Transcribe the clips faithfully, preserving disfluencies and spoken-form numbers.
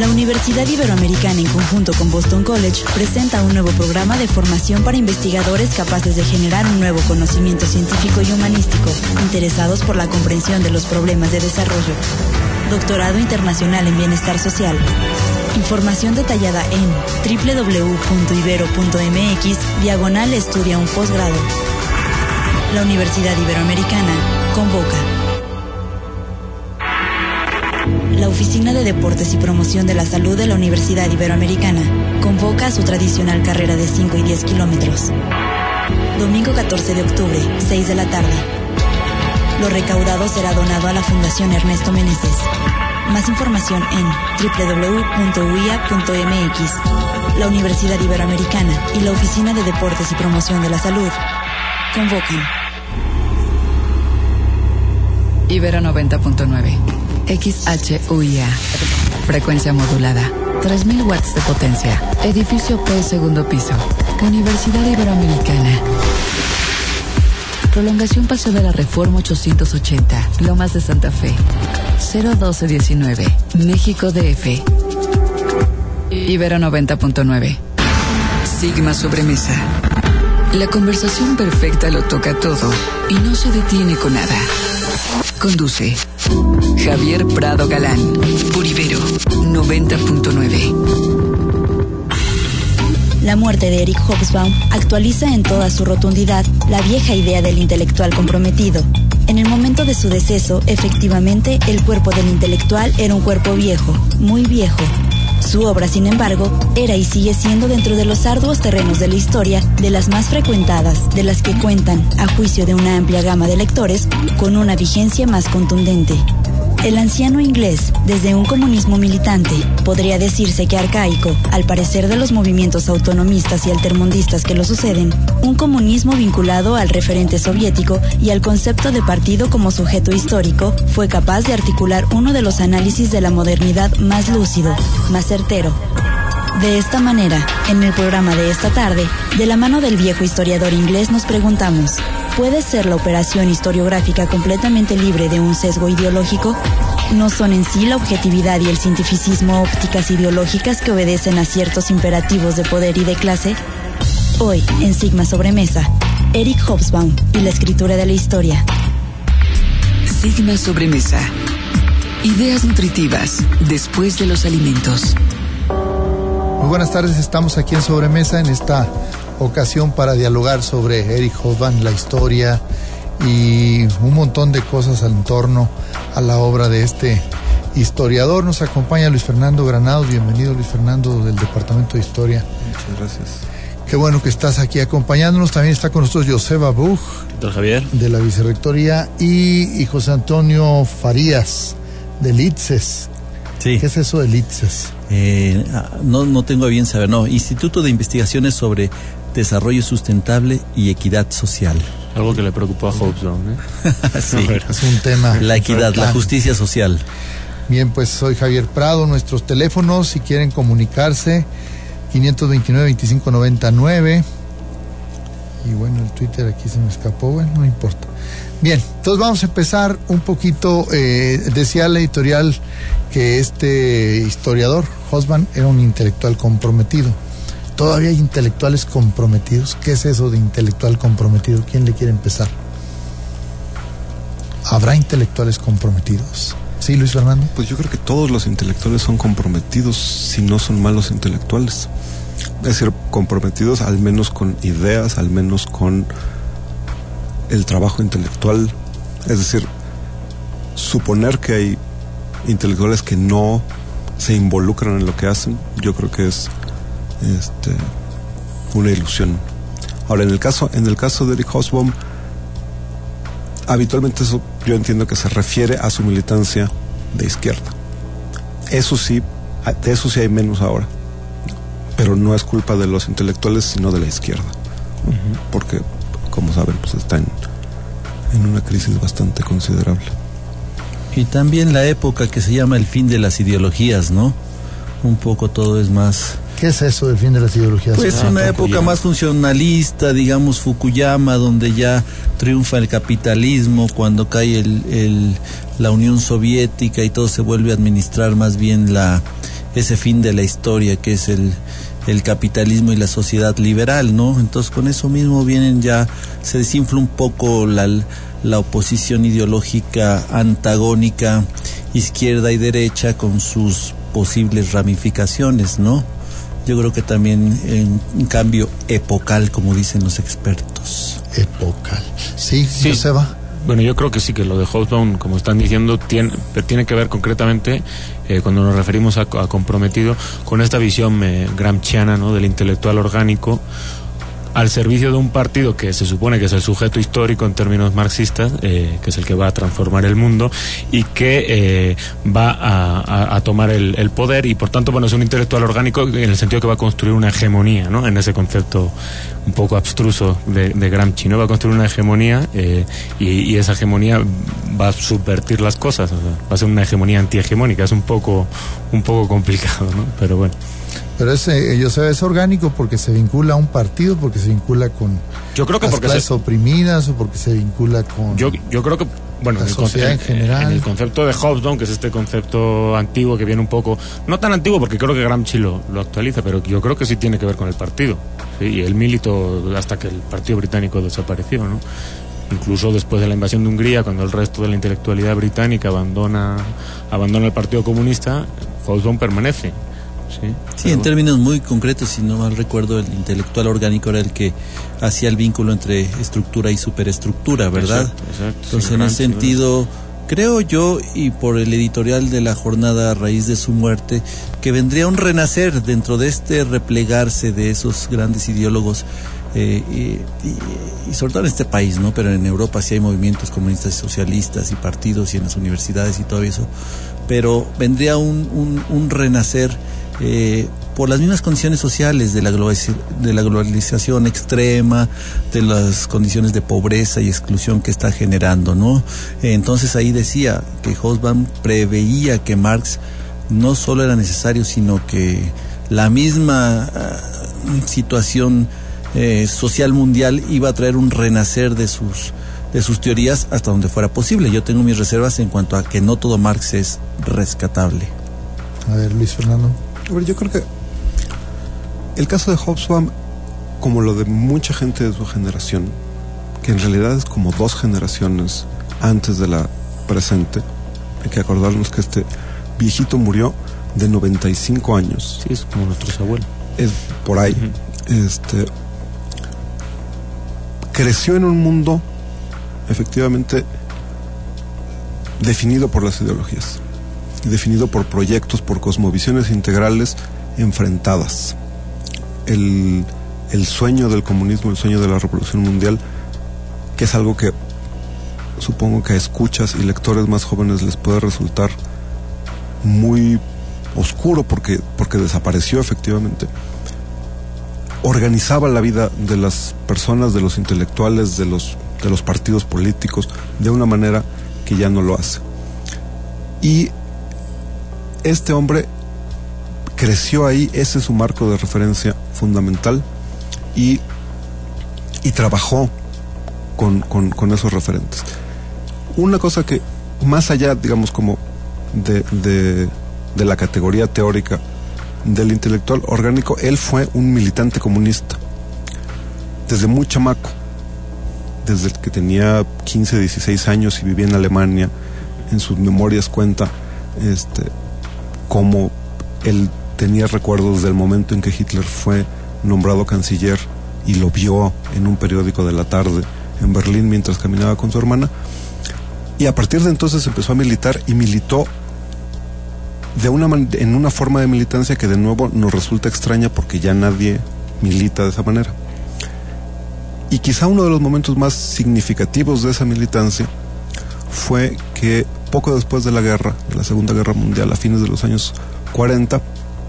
La Universidad Iberoamericana, en conjunto con Boston College, presenta un nuevo programa de formación para investigadores capaces de generar un nuevo conocimiento científico y humanístico, interesados por la comprensión de los problemas de desarrollo. Doctorado Internacional en Bienestar Social. Información detallada en doble u doble u doble u punto ibero punto eme equis diagonal estudia un posgrado. La Universidad Iberoamericana convoca. La Oficina de Deportes y Promoción de la Salud de la Universidad Iberoamericana convoca a su tradicional carrera de cinco y diez kilómetros. Domingo catorce de octubre, seis de la tarde. Lo recaudado será donado a la Fundación Ernesto Meneses. Más información en doble u doble u doble u punto u i a punto eme equis. La Universidad Iberoamericana y la Oficina de Deportes y Promoción de la Salud convocan. Ibero noventa punto nueve. X H U I A. Frecuencia modulada. tres mil watts de potencia. Edificio P, segundo piso. Universidad Iberoamericana. Prolongación Paseo de la Reforma ochocientos ochenta. Lomas de Santa Fe. cero doce diecinueve. México D F. Ibero noventa punto nueve. Sigma Sobremesa. La conversación perfecta lo toca todo y no se detiene con nada. Conduce Javier Prado Galán, por Ibero noventa punto nueve. La muerte de Eric Hobsbawm actualiza en toda su rotundidad la vieja idea del intelectual comprometido. En el momento de su deceso, efectivamente, el cuerpo del intelectual era un cuerpo viejo, muy viejo. Su obra, sin embargo, era y sigue siendo dentro de los arduos terrenos de la historia de las más frecuentadas, de las que cuentan, a juicio de una amplia gama de lectores, con una vigencia más contundente. El anciano inglés, desde un comunismo militante, podría decirse que arcaico, al parecer de los movimientos autonomistas y altermundistas que lo suceden, un comunismo vinculado al referente soviético y al concepto de partido como sujeto histórico, fue capaz de articular uno de los análisis de la modernidad más lúcido, más certero. De esta manera, en el programa de esta tarde, de la mano del viejo historiador inglés nos preguntamos, ¿puede ser la operación historiográfica completamente libre de un sesgo ideológico? ¿No son en sí la objetividad y el cientificismo ópticas ideológicas que obedecen a ciertos imperativos de poder y de clase? Hoy, en Sigma Sobremesa, Eric Hobsbawm y la escritura de la historia. Sigma Sobremesa. Ideas nutritivas después de los alimentos. Muy buenas tardes, estamos aquí en Sobremesa en esta ocasión para dialogar sobre Eric Hobsbawm, la historia y un montón de cosas en torno a la obra de este historiador. Nos acompaña Luis Fernando Granados. Bienvenido, Luis Fernando, del Departamento de Historia. Muchas gracias. Qué bueno que estás aquí acompañándonos. También está con nosotros Joseba Buch, doctor Javier, de la Vicerrectoría, y, y José Antonio Farías, del I T S E S. Sí. ¿Qué es eso del I T S E S? Eh, no, no tengo a bien saber, no. Instituto de Investigaciones sobre Desarrollo Sustentable y Equidad Social. Algo que le preocupó a Hobsbawm, ¿eh? Sí, es un tema. La equidad, la justicia social. Bien, pues soy Javier Prado. Nuestros teléfonos, si quieren comunicarse, quinientos veintinueve, veinticinco noventa y nueve. Y bueno, el Twitter aquí se me escapó, bueno, no importa. Bien, entonces vamos a empezar un poquito. Eh, decía la editorial que este historiador, Hobsbawm, era un intelectual comprometido. ¿Todavía hay intelectuales comprometidos? ¿Qué es eso de intelectual comprometido? ¿Quién le quiere empezar? ¿Habrá intelectuales comprometidos? ¿Sí, Luis Fernando? Pues yo creo que todos los intelectuales son comprometidos, si no son malos intelectuales. Es decir, comprometidos al menos con ideas, al menos con el trabajo intelectual. Es decir, suponer que hay intelectuales que no se involucran en lo que hacen, yo creo que es este, una ilusión. Ahora, en el caso, en el caso de Eric Hobsbawm, habitualmente eso yo entiendo que se refiere a su militancia de izquierda. Eso sí, de eso sí hay menos ahora, pero no es culpa de los intelectuales, sino de la izquierda, ¿no? Uh-huh. Porque, como saben, pues está en, en una crisis bastante considerable. Y también la época que se llama el fin de las ideologías, ¿no? Un poco todo es más... ¿Qué es eso del fin de las ideologías? Pues ah, una época Fukuyama. más funcionalista, digamos Fukuyama, donde ya triunfa el capitalismo, cuando cae el, el, la Unión Soviética y todo se vuelve a administrar más bien la ese fin de la historia que es el, el capitalismo y la sociedad liberal, ¿no? Entonces con eso mismo vienen ya, se desinfla un poco la, la oposición ideológica antagónica izquierda y derecha con sus posibles ramificaciones, ¿no? Yo creo que también en un cambio epocal, como dicen los expertos. Epocal. Sí, Sí. Joseba. Bueno, yo creo que sí, que lo de Hobsbawm, como están diciendo, tiene, tiene que ver concretamente, eh, cuando nos referimos a, a comprometido, con esta visión eh, gramsciana, ¿no?, del intelectual orgánico, al servicio de un partido que se supone que es el sujeto histórico en términos marxistas, eh, que es el que va a transformar el mundo y que eh, va a, a, a tomar el, el poder, y por tanto, bueno, es un intelectual orgánico en el sentido que va a construir una hegemonía, ¿no?, en ese concepto un poco abstruso de, de Gramsci, ¿no? Va a construir una hegemonía eh, y, y esa hegemonía va a subvertir las cosas, o sea, va a ser una hegemonía antihegemónica. Es un poco un poco complicado, ¿no? Pero bueno. Pero ese, yo sé, es orgánico porque se vincula a un partido, porque se vincula con Yo creo que las porque clases se- oprimidas, o porque se vincula con... Yo, yo creo que, bueno, La en el, conce- sociedad en general. en el concepto de Hobsbawm, que es este concepto antiguo que viene un poco, no tan antiguo porque creo que Gramsci lo, lo actualiza, pero yo creo que sí tiene que ver con el partido, ¿sí? Y él militó hasta que el partido británico desapareció, ¿no? Incluso después de la invasión de Hungría, cuando el resto de la intelectualidad británica abandona, abandona el Partido Comunista, Hobsbawm permanece. Sí, Sí, pero en términos muy concretos, si no mal recuerdo, el intelectual orgánico era el que hacía el vínculo entre estructura y superestructura, ¿verdad? Exacto, exacto. Entonces, Sí, en Gramsci, ese sentido, creo yo, y por el editorial de La Jornada a raíz de su muerte, que vendría un renacer dentro de este replegarse de esos grandes ideólogos, eh, y, y, y sobre todo en este país, ¿no? Pero en Europa sí hay movimientos comunistas y socialistas y partidos y en las universidades y todo eso, pero vendría un, un, un renacer eh, por las mismas condiciones sociales de la, globaliz- de la globalización extrema, de las condiciones de pobreza y exclusión que está generando, ¿no? Eh, entonces ahí decía que Hobsbawm preveía que Marx no solo era necesario, sino que la misma uh, situación eh, social mundial iba a traer un renacer de sus de sus teorías hasta donde fuera posible. Yo tengo mis reservas en cuanto a que no todo Marx es rescatable. A ver, Luis Fernando. A ver, yo creo que el caso de Hobsbawm, como lo de mucha gente de su generación, que en realidad es como dos generaciones antes de la presente, hay que acordarnos que este viejito murió de noventa y cinco años. sí, es como nuestros abuelos. Es por ahí. Uh-huh. Este creció en un mundo efectivamente definido por las ideologías, definido por proyectos, por cosmovisiones integrales enfrentadas. El, el sueño del comunismo, el sueño de la revolución mundial, que es algo que supongo que a escuchas y lectores más jóvenes les puede resultar muy oscuro porque, porque desapareció efectivamente. Organizaba la vida de las personas, de los intelectuales, de los, de los partidos políticos, de una manera que ya no lo hace. Y este hombre creció ahí, ese es su marco de referencia fundamental, y, y trabajó con, con, con esos referentes. Una cosa que, más allá, digamos, como de, de, de la categoría teórica del intelectual orgánico, él fue un militante comunista desde muy chamaco, desde que tenía quince, dieciséis años y vivía en Alemania. En sus memorias cuenta este, cómo él tenía recuerdos del momento en que Hitler fue nombrado canciller y lo vio en un periódico de la tarde en Berlín mientras caminaba con su hermana, y a partir de entonces empezó a militar y militó de una man- en una forma de militancia que de nuevo nos resulta extraña porque ya nadie milita de esa manera. Y quizá uno de los momentos más significativos de esa militancia fue que poco después de la guerra, de la Segunda Guerra Mundial, a fines de los años cuarenta,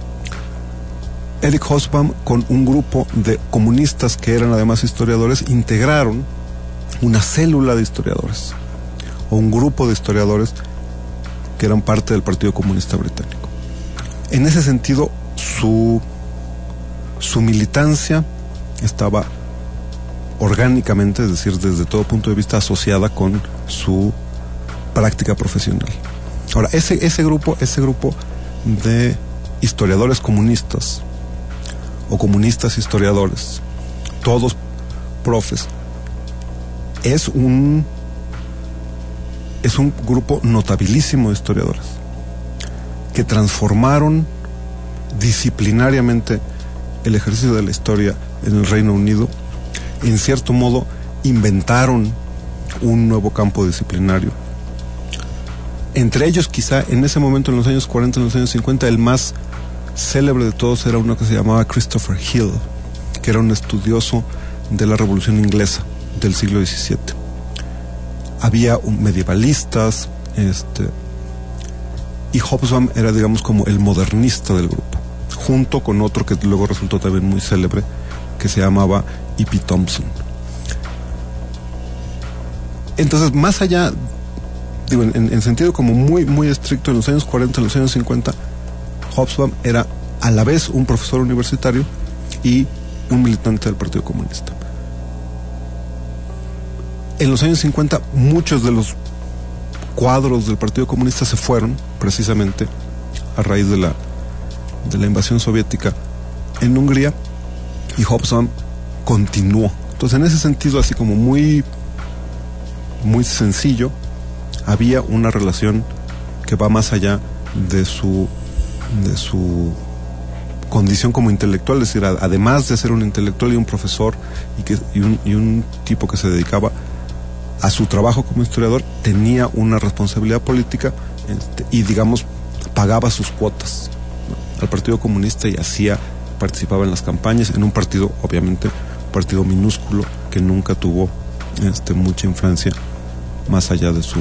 Eric Hobsbawm con un grupo de comunistas que eran además historiadores integraron una célula de historiadores o un grupo de historiadores que eran parte del Partido Comunista Británico. En ese sentido, su, su militancia estaba orgánicamente, es decir, desde todo punto de vista, asociada con su práctica profesional. Ahora, ese, ese grupo, ese grupo de historiadores comunistas o comunistas historiadores, todos profes, es un es un grupo notabilísimo de historiadores que transformaron disciplinariamente el ejercicio de la historia en el Reino Unido. En cierto modo inventaron un nuevo campo disciplinario. Entre ellos, quizá en ese momento, en los años cuarenta, en los años cincuenta, el más célebre de todos era uno que se llamaba Christopher Hill, que era un estudioso de la Revolución Inglesa del siglo diecisiete. Había un medievalistas, este, y Hobsbawm era, digamos, como el modernista del grupo, junto con otro que luego resultó también muy célebre, que se llamaba E P Thompson. Entonces, más allá, digo, en, en sentido como muy, muy estricto, en los años cuarenta, en los años cincuenta, Hobsbawm era a la vez un profesor universitario y un militante del Partido Comunista. En los años cincuenta, muchos de los cuadros del Partido Comunista se fueron, precisamente, a raíz de la, de la invasión soviética en Hungría, y Hobsbawm continuó. Entonces, en ese sentido, así como muy, muy sencillo, había una relación que va más allá de su, de su condición como intelectual, es decir, a, además de ser un intelectual y un profesor y, que, y, un, y un tipo que se dedicaba a su trabajo como historiador, tenía una responsabilidad política, este, y digamos pagaba sus cuotas, ¿no?, al Partido Comunista, y hacía, participaba en las campañas, en un partido, obviamente, un partido minúsculo que nunca tuvo este, mucha influencia más allá de su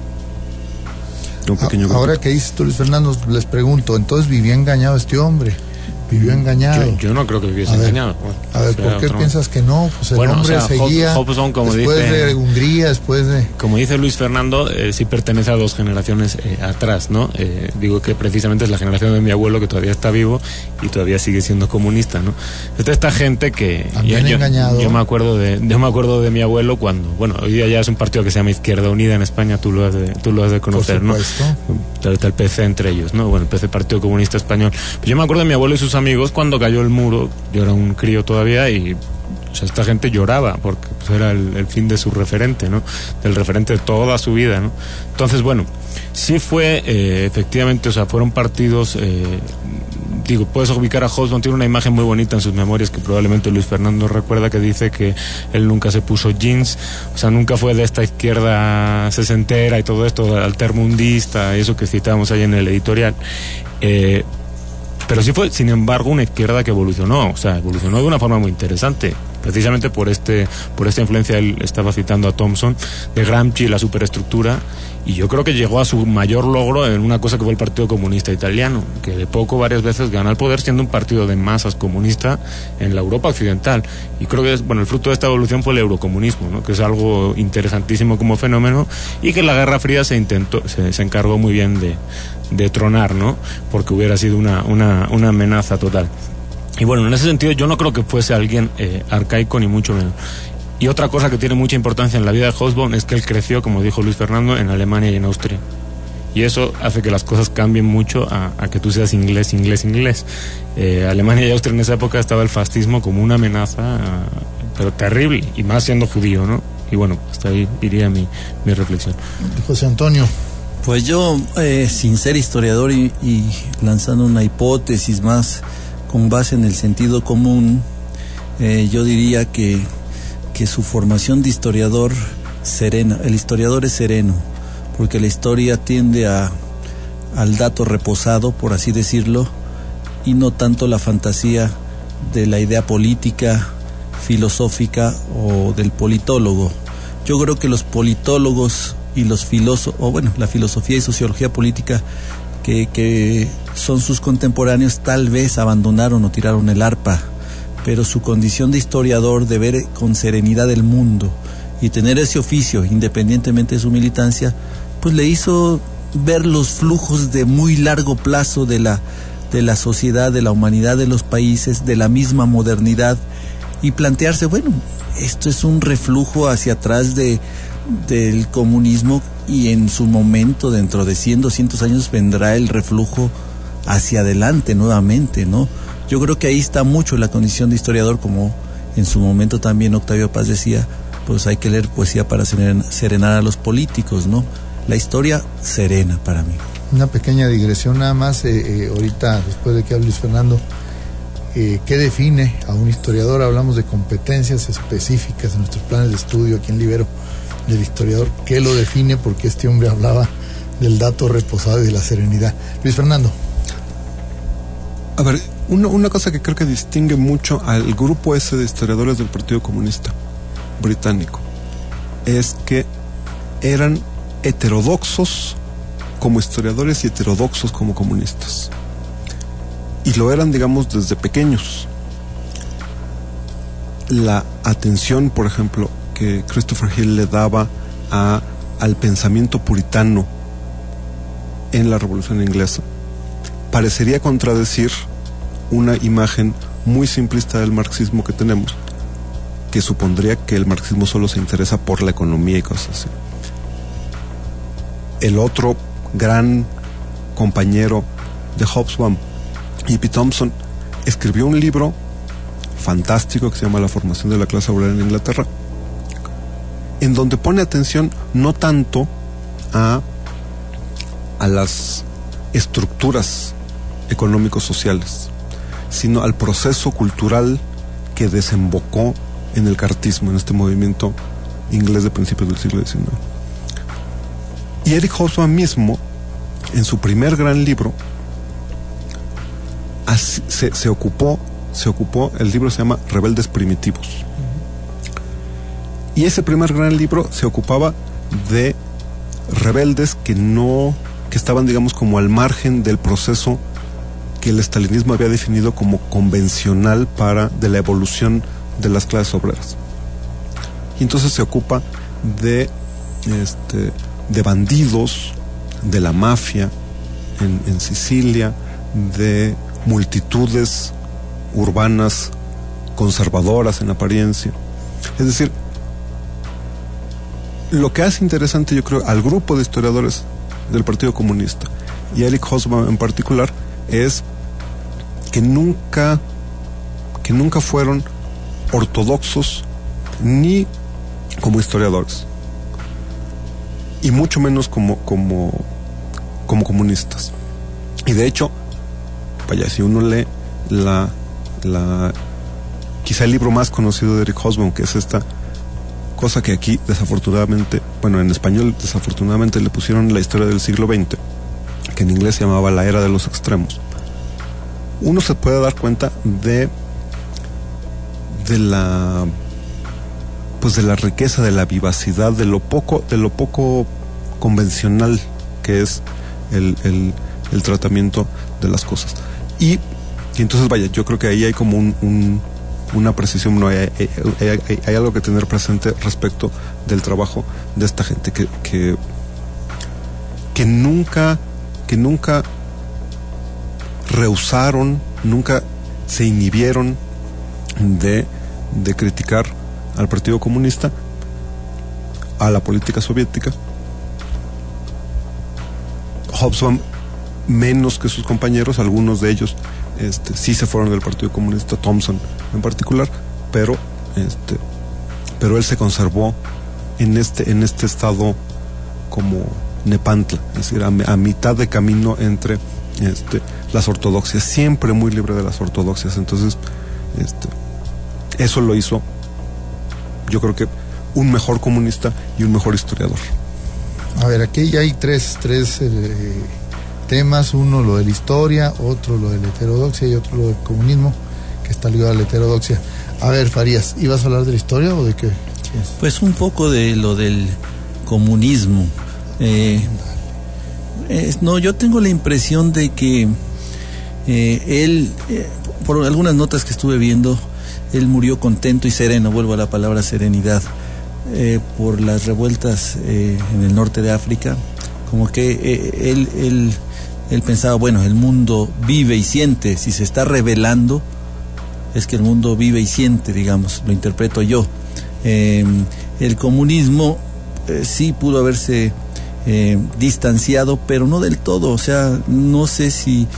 de un pequeño grupo. Ahora que dices tú, Luis Fernando, les pregunto, entonces vivía engañado este hombre. Vivió engañado. Yo, yo no creo que viviese a ver, engañado. Bueno, a ver, ¿por qué otro... piensas que no? Pues el bueno, hombre o sea, seguía Hobsbawm, como después dice, de Hungría, después de... Como dice Luis Fernando, eh, sí pertenece a dos generaciones eh, atrás, ¿no? Eh, digo que precisamente es la generación de mi abuelo, que todavía está vivo y todavía sigue siendo comunista, ¿no? Esta, esta gente que... También yo, engañado. Yo, yo, me acuerdo de, yo me acuerdo de mi abuelo cuando... Bueno, hoy día ya es un partido que se llama Izquierda Unida en España, tú lo has de, tú lo has de conocer, ¿no? Está el P C entre ellos, ¿no? Bueno, el P C, Partido Comunista Español. Pues yo me acuerdo de mi abuelo y sus amigos cuando cayó el muro. Yo era un crío todavía y, o sea, esta gente lloraba porque pues, era el, el fin de su referente, ¿no? Del referente de toda su vida, ¿no? Entonces, bueno, sí fue eh, efectivamente, o sea, fueron partidos, eh, digo, puedes ubicar a Hobsbawm, tiene una imagen muy bonita en sus memorias que probablemente Luis Fernando recuerda, que dice que él nunca se puso jeans, o sea, nunca fue de esta izquierda sesentera y todo esto, altermundista, y eso que citábamos ahí en el editorial. Eh, Pero sí fue, sin embargo, una izquierda que evolucionó, o sea, evolucionó de una forma muy interesante, precisamente por este, por esta influencia. Él estaba citando a Thompson, de Gramsci, la superestructura, y yo creo que llegó a su mayor logro en una cosa que fue el Partido Comunista Italiano, que de poco varias veces ganó el poder siendo un partido de masas comunista en la Europa occidental, y creo que, bueno, el fruto de esta evolución fue el eurocomunismo, ¿no?, que es algo interesantísimo como fenómeno, y que la Guerra Fría se intentó, se, se encargó muy bien de de tronar, ¿no? Porque hubiera sido una, una, una amenaza total. Y bueno, en ese sentido yo no creo que fuese alguien eh, arcaico, ni mucho menos. Y otra cosa que tiene mucha importancia en la vida de Hobsbawm es que él creció, como dijo Luis Fernando, en Alemania y en Austria. Y eso hace que las cosas cambien mucho a, a que tú seas inglés, inglés, inglés. Eh, Alemania y Austria en esa época estaba el fascismo como una amenaza, uh, pero terrible, y más siendo judío, ¿no? Y bueno, hasta ahí iría mi, mi reflexión. José Antonio. Pues yo, eh, sin ser historiador y, y lanzando una hipótesis más con base en el sentido común, eh, yo diría que, que su formación de historiador serena, el historiador es sereno, porque la historia tiende a, al dato reposado, por así decirlo, y no tanto la fantasía de la idea política, filosófica o del politólogo. Yo creo que los politólogos y los filósofos, o bueno, la filosofía y sociología política que, que son sus contemporáneos, tal vez abandonaron o tiraron el arpa, pero su condición de historiador, de ver con serenidad el mundo y tener ese oficio, independientemente de su militancia, pues le hizo ver los flujos de muy largo plazo de la, de la sociedad, de la humanidad, de los países, de la misma modernidad, y plantearse, bueno, esto es un reflujo hacia atrás de del comunismo, y en su momento, dentro de cien, doscientos años, vendrá el reflujo hacia adelante nuevamente, ¿no? Yo creo que ahí está mucho la condición de historiador, como en su momento también Octavio Paz decía, pues hay que leer poesía para serenar a los políticos, ¿no? La historia serena para mí. Una pequeña digresión nada más, eh, eh, ahorita después de que hable Luis Fernando, eh, ¿qué define a un historiador? Hablamos de competencias específicas en nuestros planes de estudio aquí en Libero del historiador. ¿Qué lo define? Porque este hombre hablaba del dato reposado y de la serenidad. Luis Fernando. A ver, una, una cosa que creo que distingue mucho al grupo ese de historiadores del Partido Comunista británico es que eran heterodoxos como historiadores y heterodoxos como comunistas, y lo eran, digamos, desde pequeños. La atención, por ejemplo, que Christopher Hill le daba a, al pensamiento puritano en la Revolución Inglesa parecería contradecir una imagen muy simplista del marxismo que tenemos, que supondría que el marxismo solo se interesa por la economía y cosas así. El otro gran compañero de Hobsbawm, E P Thompson, escribió un libro fantástico que se llama La formación de la clase obrera en Inglaterra, en donde pone atención no tanto a, a las estructuras económicos sociales, sino al proceso cultural que desembocó en el cartismo, en este movimiento inglés de principios del siglo diecinueve. Y Eric Hobsbawm mismo, en su primer gran libro, así, se, se ocupó, se ocupó, el libro se llama Rebeldes Primitivos. Y ese primer gran libro se ocupaba de rebeldes que no, que estaban, digamos, como al margen del proceso que el estalinismo había definido como convencional para, de la evolución de las clases obreras. Y entonces se ocupa de, este, de bandidos, de la mafia en, en Sicilia, de multitudes urbanas conservadoras en apariencia. Es decir, lo que hace interesante, yo creo, al grupo de historiadores del Partido Comunista y Eric Hobsbawm en particular, es que nunca que nunca fueron ortodoxos ni como historiadores, y mucho menos como como como comunistas. Y de hecho, vaya, si uno lee la la quizá el libro más conocido de Eric Hobsbawm, que es esta cosa que aquí desafortunadamente, bueno, en español desafortunadamente le pusieron La historia del siglo veinte, que en inglés se llamaba La era de los extremos, uno se puede dar cuenta de de la pues de la riqueza, de la vivacidad, de lo poco de lo poco convencional que es el, el, el tratamiento de las cosas. Y, y entonces, vaya, yo creo que ahí hay como un, un una precisión, no, hay, hay, hay, hay algo que tener presente respecto del trabajo de esta gente que que, que nunca que nunca rehusaron, nunca se inhibieron de, de criticar al Partido Comunista, a la política soviética. Hobsbawm menos que sus compañeros, algunos de ellos este, sí se fueron del Partido Comunista, Thompson en particular, pero este, pero él se conservó en este en este estado como Nepantla, es decir, a, a mitad de camino entre este, las ortodoxias, siempre muy libre de las ortodoxias. Entonces, este, eso lo hizo, yo creo que, un mejor comunista y un mejor historiador. A ver, aquí ya hay tres, tres eh, temas, uno lo de la historia, otro lo de la heterodoxia y otro lo del comunismo, que está ligado a la heterodoxia. A ver, Farías, ¿ibas a hablar de la historia o de qué? Pues un poco de lo del comunismo. Eh, eh, no, yo tengo la impresión de que eh, él, eh, por algunas notas que estuve viendo, él murió contento y sereno, vuelvo a la palabra serenidad, eh, por las revueltas eh, en el norte de África. Como que eh, él, él, él pensaba, bueno, el mundo vive y siente, si se está rebelando, es que el mundo vive y siente, digamos, lo interpreto yo. Eh, el comunismo eh, sí pudo haberse eh, distanciado, pero no del todo, o sea, no sé si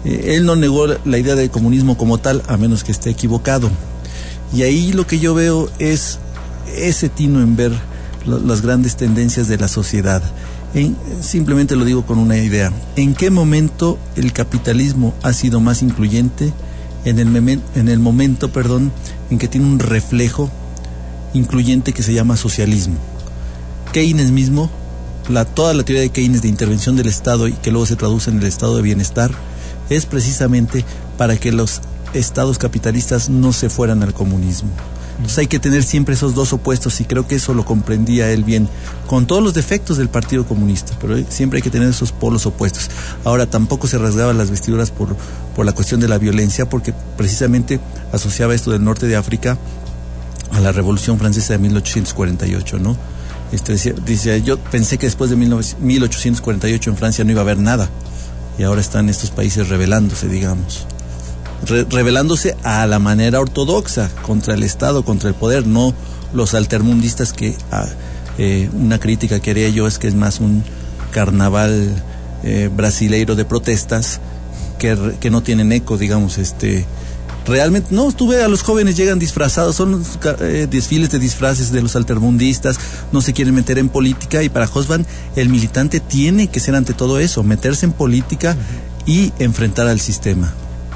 Eh, él no negó la idea del comunismo como tal, a menos que esté equivocado. Y ahí lo que yo veo es ese tino en ver lo, las grandes tendencias de la sociedad. En, simplemente lo digo con una idea. ¿En qué momento el capitalismo ha sido más incluyente? En el, memen, en el momento, perdón, en que tiene un reflejo incluyente que se llama socialismo. Keynes mismo, la, toda la teoría de Keynes de intervención del Estado y que luego se traduce en el estado de bienestar, es precisamente para que los estados capitalistas no se fueran al comunismo. Entonces hay que tener siempre esos dos opuestos, y creo que eso lo comprendía él bien, con todos los defectos del Partido Comunista, pero siempre hay que tener esos polos opuestos. Ahora, tampoco se rasgaban las vestiduras por, por la cuestión de la violencia, porque precisamente asociaba esto del norte de África a la Revolución Francesa de mil ochocientos cuarenta y ocho, ¿no? Este, decía, decía, yo pensé que después de mil ochocientos cuarenta y ocho en Francia no iba a haber nada, y ahora están estos países rebelándose, digamos. Re- rebelándose a la manera ortodoxa, contra el Estado, contra el poder, no los altermundistas que ah, eh, una crítica que haría yo es que es más un carnaval eh, brasileiro de protestas que, que no tienen eco, digamos, este realmente. No, tú ves a los jóvenes llegan disfrazados, son eh, desfiles de disfraces de los altermundistas, no se quieren meter en política, y para Hobsbawm el militante tiene que ser ante todo eso, meterse en política y enfrentar al sistema.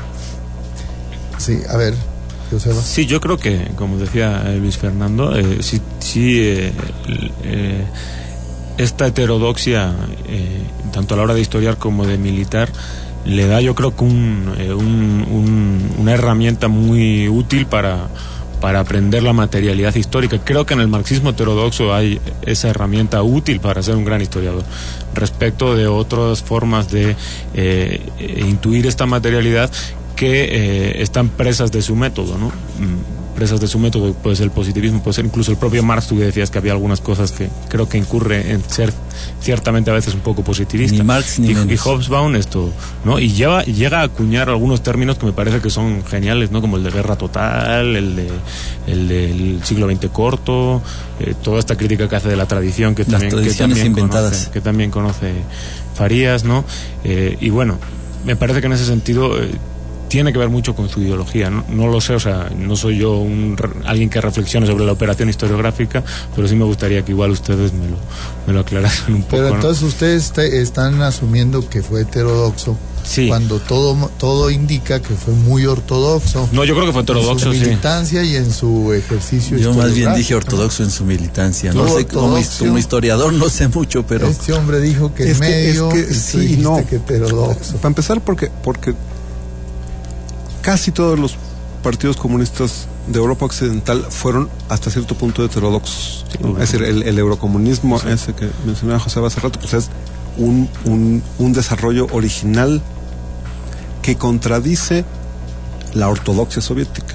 Sí, a ver, Joseba. Sí, yo creo que, como decía eh, Luis Fernando, eh, sí, sí eh, eh, esta heterodoxia, eh, tanto a la hora de historiar como de militar, le da, yo creo que un, eh, un, un, una herramienta muy útil para, para aprender la materialidad histórica. Creo que en el marxismo heterodoxo hay esa herramienta útil para ser un gran historiador. Respecto de otras formas de eh, intuir esta materialidad que eh, están presas de su método, ¿no? Presas de su método, puede ser el positivismo, puede ser incluso el propio Marx. Tú decías que había algunas cosas que creo que incurre en ser ciertamente a veces un poco positivista. Ni Marx ni y, menos. Y Hobsbawm esto, ¿no? Y lleva, llega a acuñar algunos términos que me parece que son geniales, ¿no? Como el de guerra total, el de el del siglo veinte corto, eh, toda esta crítica que hace de la tradición, que Las también, que tradiciones también inventadas. conoce, que también conoce Farías, ¿no? Eh, y bueno, me parece que en ese sentido eh, tiene que ver mucho con su ideología, ¿no? No lo sé, o sea, no soy yo un, alguien que reflexione sobre la operación historiográfica, pero sí me gustaría que igual ustedes me lo, me lo aclarasen un poco. Pero ¿no? entonces ustedes te, están asumiendo que fue heterodoxo, sí, cuando todo todo indica que fue muy ortodoxo. No, yo creo que fue heterodoxo, en su sí. militancia y en su ejercicio. Yo más bien historiográfico. dije ortodoxo en su militancia. No Tú, sé, como, ortodoxo. como historiador no sé mucho, pero Este hombre dijo que Es en que- medio, es que y tú sí, dijiste no. que heterodoxo. Para empezar, porque, porque casi todos los partidos comunistas de Europa Occidental fueron hasta cierto punto heterodoxos. Sí, ¿no? bueno. Es decir, el, el eurocomunismo, Sí. ese que mencionaba José hace rato, pues es un, un, un desarrollo original que contradice la ortodoxia soviética.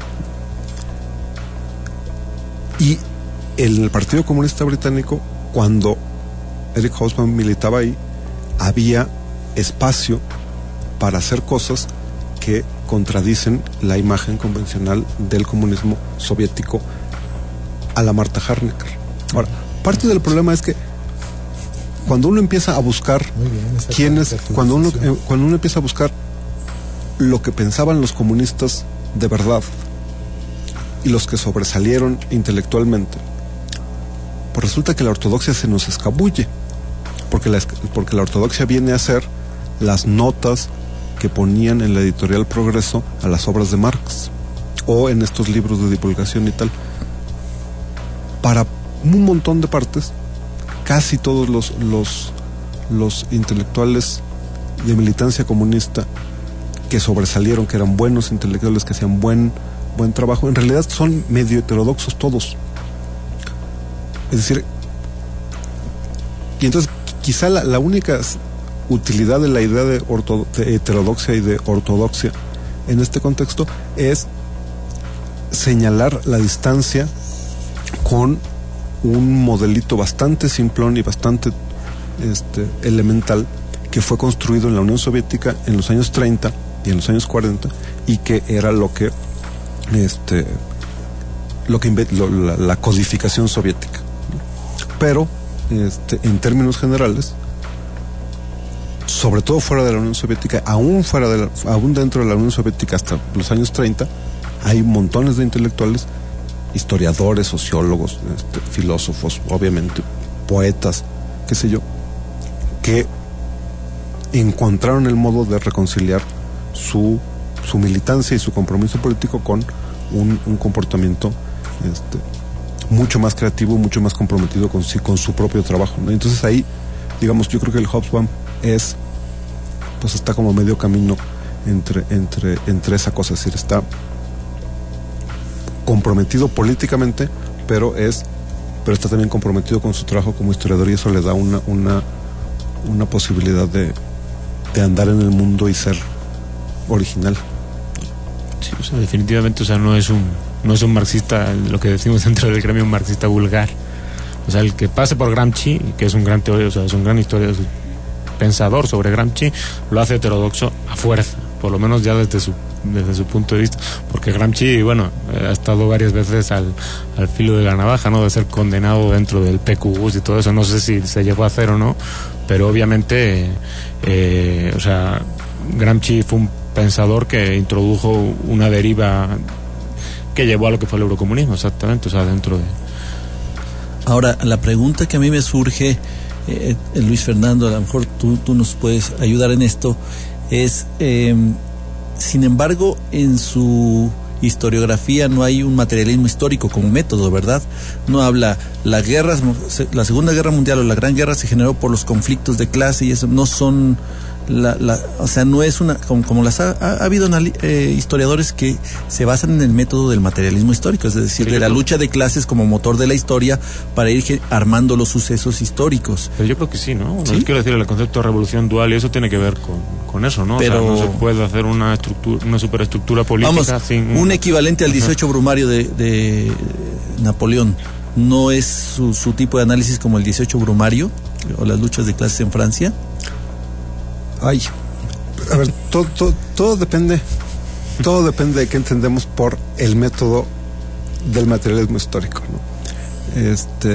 Y en el Partido Comunista Británico, cuando Eric Hobsbawm militaba ahí, había espacio para hacer cosas que contradicen la imagen convencional del comunismo soviético a la Marta Harnecker. Ahora, parte del problema es que cuando uno empieza a buscar Muy bien, esa quiénes, caracterización. cuando uno, eh, cuando uno empieza a buscar lo que pensaban los comunistas de verdad y los que sobresalieron intelectualmente, pues resulta que la ortodoxia se nos escabulle, porque la, porque la ortodoxia viene a ser las notas que ponían en la editorial Progreso a las obras de Marx o en estos libros de divulgación y tal. Para un montón de partes, casi todos los, los, los intelectuales de militancia comunista que sobresalieron, que eran buenos intelectuales, que hacían buen, buen trabajo, en realidad son medio heterodoxos todos. Es decir, y entonces quizá la, la única utilidad de la idea de, orto, de heterodoxia y de ortodoxia en este contexto es señalar la distancia con un modelito bastante simplón y bastante este, elemental que fue construido en la Unión Soviética en los años treinta y en los años cuarenta, y que era lo que este lo que lo, la, la codificación soviética. Pero este, en términos generales sobre todo fuera de la Unión Soviética, aún fuera de la, aún dentro de la Unión Soviética hasta los años treinta, hay montones de intelectuales, historiadores, sociólogos, este, filósofos, obviamente, poetas, qué sé yo, que encontraron el modo de reconciliar su, su militancia y su compromiso político con un, un comportamiento este, mucho más creativo, mucho más comprometido con, con su propio trabajo, ¿no? Entonces ahí, digamos, yo creo que el Hobsbawm es, pues está como medio camino entre, entre, entre esa cosa, es decir, está comprometido políticamente, pero es, pero está también comprometido con su trabajo como historiador, y eso le da una, una, una posibilidad de, de andar en el mundo y ser original. Sí, o sea, definitivamente, o sea, no es un, no es un marxista, lo que decimos dentro del gremio, un marxista vulgar. O sea, el que pase por Gramsci, que es un gran teórico, o sea, es un gran historiador, pensador sobre Gramsci, lo hace heterodoxo a fuerza, por lo menos ya desde su desde su punto de vista, porque Gramsci, bueno, ha estado varias veces al, al filo de la navaja, ¿no? De ser condenado dentro del P Q U y todo eso, no sé si se llegó a hacer o no, pero obviamente, eh, o sea, Gramsci fue un pensador que introdujo una deriva que llevó a lo que fue el eurocomunismo, exactamente, o sea, dentro de... Ahora, la pregunta que a mí me surge, eh, Luis Fernando, a lo mejor tú, tú nos puedes ayudar en esto, es... Eh, sin embargo, en su historiografía no hay un materialismo histórico como método, ¿verdad? No habla, la guerra, la Segunda Guerra Mundial o la Gran Guerra se generó por los conflictos de clase y eso no son... La, la, o sea, no es una, como, como las ha, ha, ha habido eh, historiadores que se basan en el método del materialismo histórico, es decir, sí, de la lucha de clases como motor de la historia para ir armando los sucesos históricos. Pero yo creo que sí, ¿no? ¿Sí? No quiero decir el concepto de revolución dual, y eso tiene que ver con, con eso, ¿no? Pero, o sea, no se puede hacer una estructura, una superestructura política. Vamos, sin un equivalente al dieciocho Brumario de, de Napoleón. ¿No es su, su tipo de análisis como el dieciocho Brumario o las luchas de clases en Francia? Ay, a ver, todo, todo, todo depende, todo depende de qué entendemos por el método del materialismo histórico, ¿no? Este,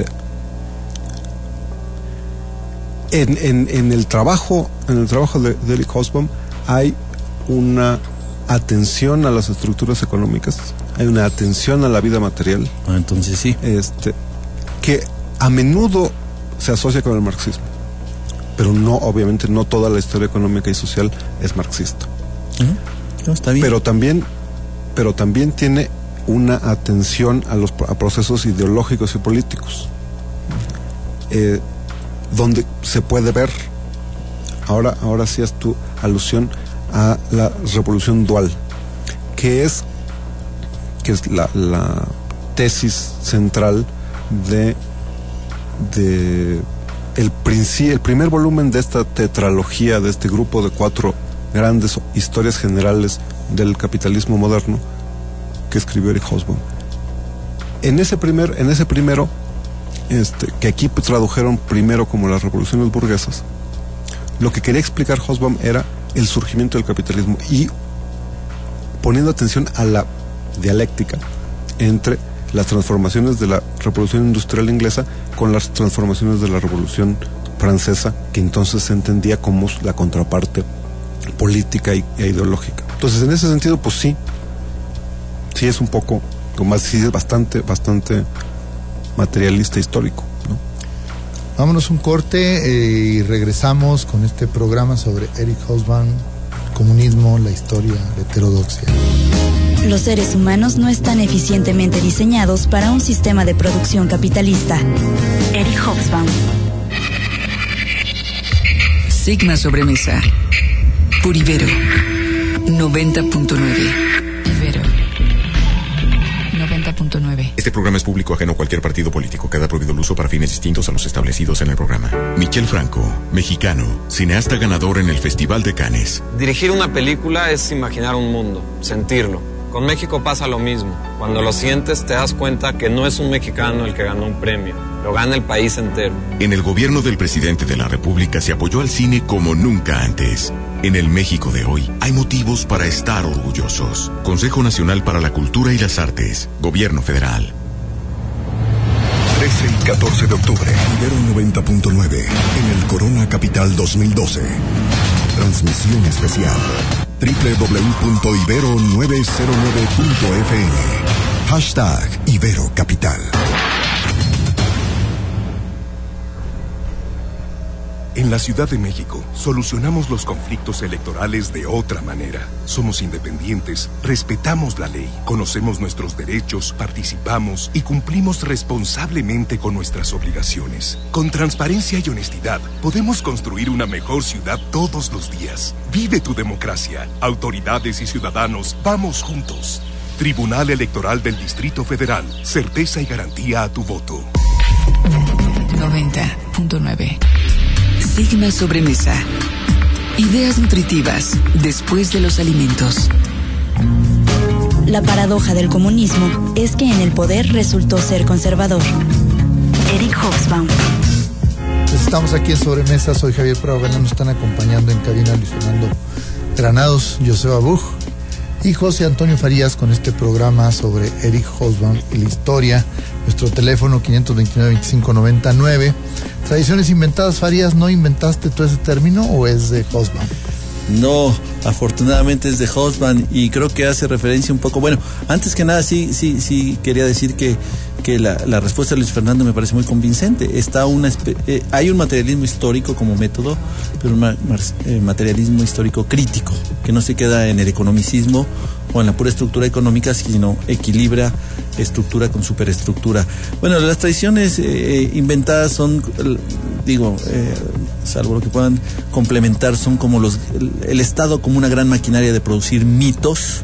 en, en, en el trabajo, en el trabajo de, de Eric Hobsbawm hay una atención a las estructuras económicas, hay una atención a la vida material. Ah, entonces sí. Este, que a menudo se asocia con el marxismo. Pero no, obviamente no toda la historia económica y social es marxista. Uh-huh. No, está bien. Pero también, pero también tiene una atención a los a procesos ideológicos y políticos, eh, donde se puede ver. Ahora, ahora hacías tu alusión a la revolución dual, que es, que es la, la tesis central de de El, princi- el primer volumen de esta tetralogía, de este grupo de cuatro grandes historias generales del capitalismo moderno que escribió Eric Hobsbawm. En ese primer, en ese primero, este, que aquí tradujeron primero como las revoluciones burguesas, lo que quería explicar Hobsbawm era el surgimiento del capitalismo y poniendo atención a la dialéctica entre las transformaciones de la revolución industrial inglesa con las transformaciones de la revolución francesa, que entonces se entendía como la contraparte política y, e ideológica. Entonces, en ese sentido, pues sí, sí es un poco, como más, sí es bastante, bastante materialista histórico, ¿no? Vámonos un corte eh, y regresamos con este programa sobre Eric Hobsbawm, comunismo, la historia, la heterodoxia. Los seres humanos no están eficientemente diseñados para un sistema de producción capitalista. Eric Hobsbawm. Sigma Sobremesa. Por Ibero. noventa punto nueve. Ibero. noventa punto nueve. Este programa es público ajeno a cualquier partido político. Queda prohibido el uso para fines distintos a los establecidos en el programa. Michel Franco, mexicano, cineasta ganador en el Festival de Cannes. Dirigir una película es imaginar un mundo, sentirlo. Con México pasa lo mismo. Cuando lo sientes te das cuenta que no es un mexicano el que ganó un premio, lo gana el país entero. En el gobierno del presidente de la República se apoyó al cine como nunca antes. En el México de hoy hay motivos para estar orgullosos. Consejo Nacional para la Cultura y las Artes, Gobierno Federal. trece y catorce de octubre, Ibero noventa punto nueve, en el Corona Capital dos mil doce. transmisión especial. doble u doble u doble u punto ibero nueve cero nueve punto efe eme. Hashtag Ibero Capital. En la Ciudad de México, solucionamos los conflictos electorales de otra manera. Somos independientes, respetamos la ley, conocemos nuestros derechos, participamos y cumplimos responsablemente con nuestras obligaciones. Con transparencia y honestidad, podemos construir una mejor ciudad todos los días. Vive tu democracia. Autoridades y ciudadanos, vamos juntos. Tribunal Electoral del Distrito Federal. Certeza y garantía a tu voto. noventa punto nueve. Sigma Sobremesa. Ideas nutritivas después de los alimentos. La paradoja del comunismo es que en el poder resultó ser conservador. Eric Hobsbawm. Estamos aquí en Sobremesa, soy Javier Prado Galán, nos están acompañando en cabina Luis Fernando Granados, Joseba Buch y José Antonio Farías con este programa sobre Eric Hobsbawm y la historia. Nuestro teléfono quinientos veintinueve, veinticinco noventa y nueve. Tradiciones inventadas, Farías, ¿no inventaste tú ese término o es de Hobsbawm? No, afortunadamente es de Hobsbawm y creo que hace referencia un poco, bueno, antes que nada sí, sí, sí quería decir que, que la, la respuesta de Luis Fernando me parece muy convincente. Está una eh, hay un materialismo histórico como método, pero un ma, eh, materialismo histórico crítico, que no se queda en el economicismo o en la pura estructura económica, sino equilibra estructura con superestructura. Bueno, las tradiciones eh, inventadas son, digo, eh, salvo lo que puedan complementar, son como los el, el Estado como una gran maquinaria de producir mitos,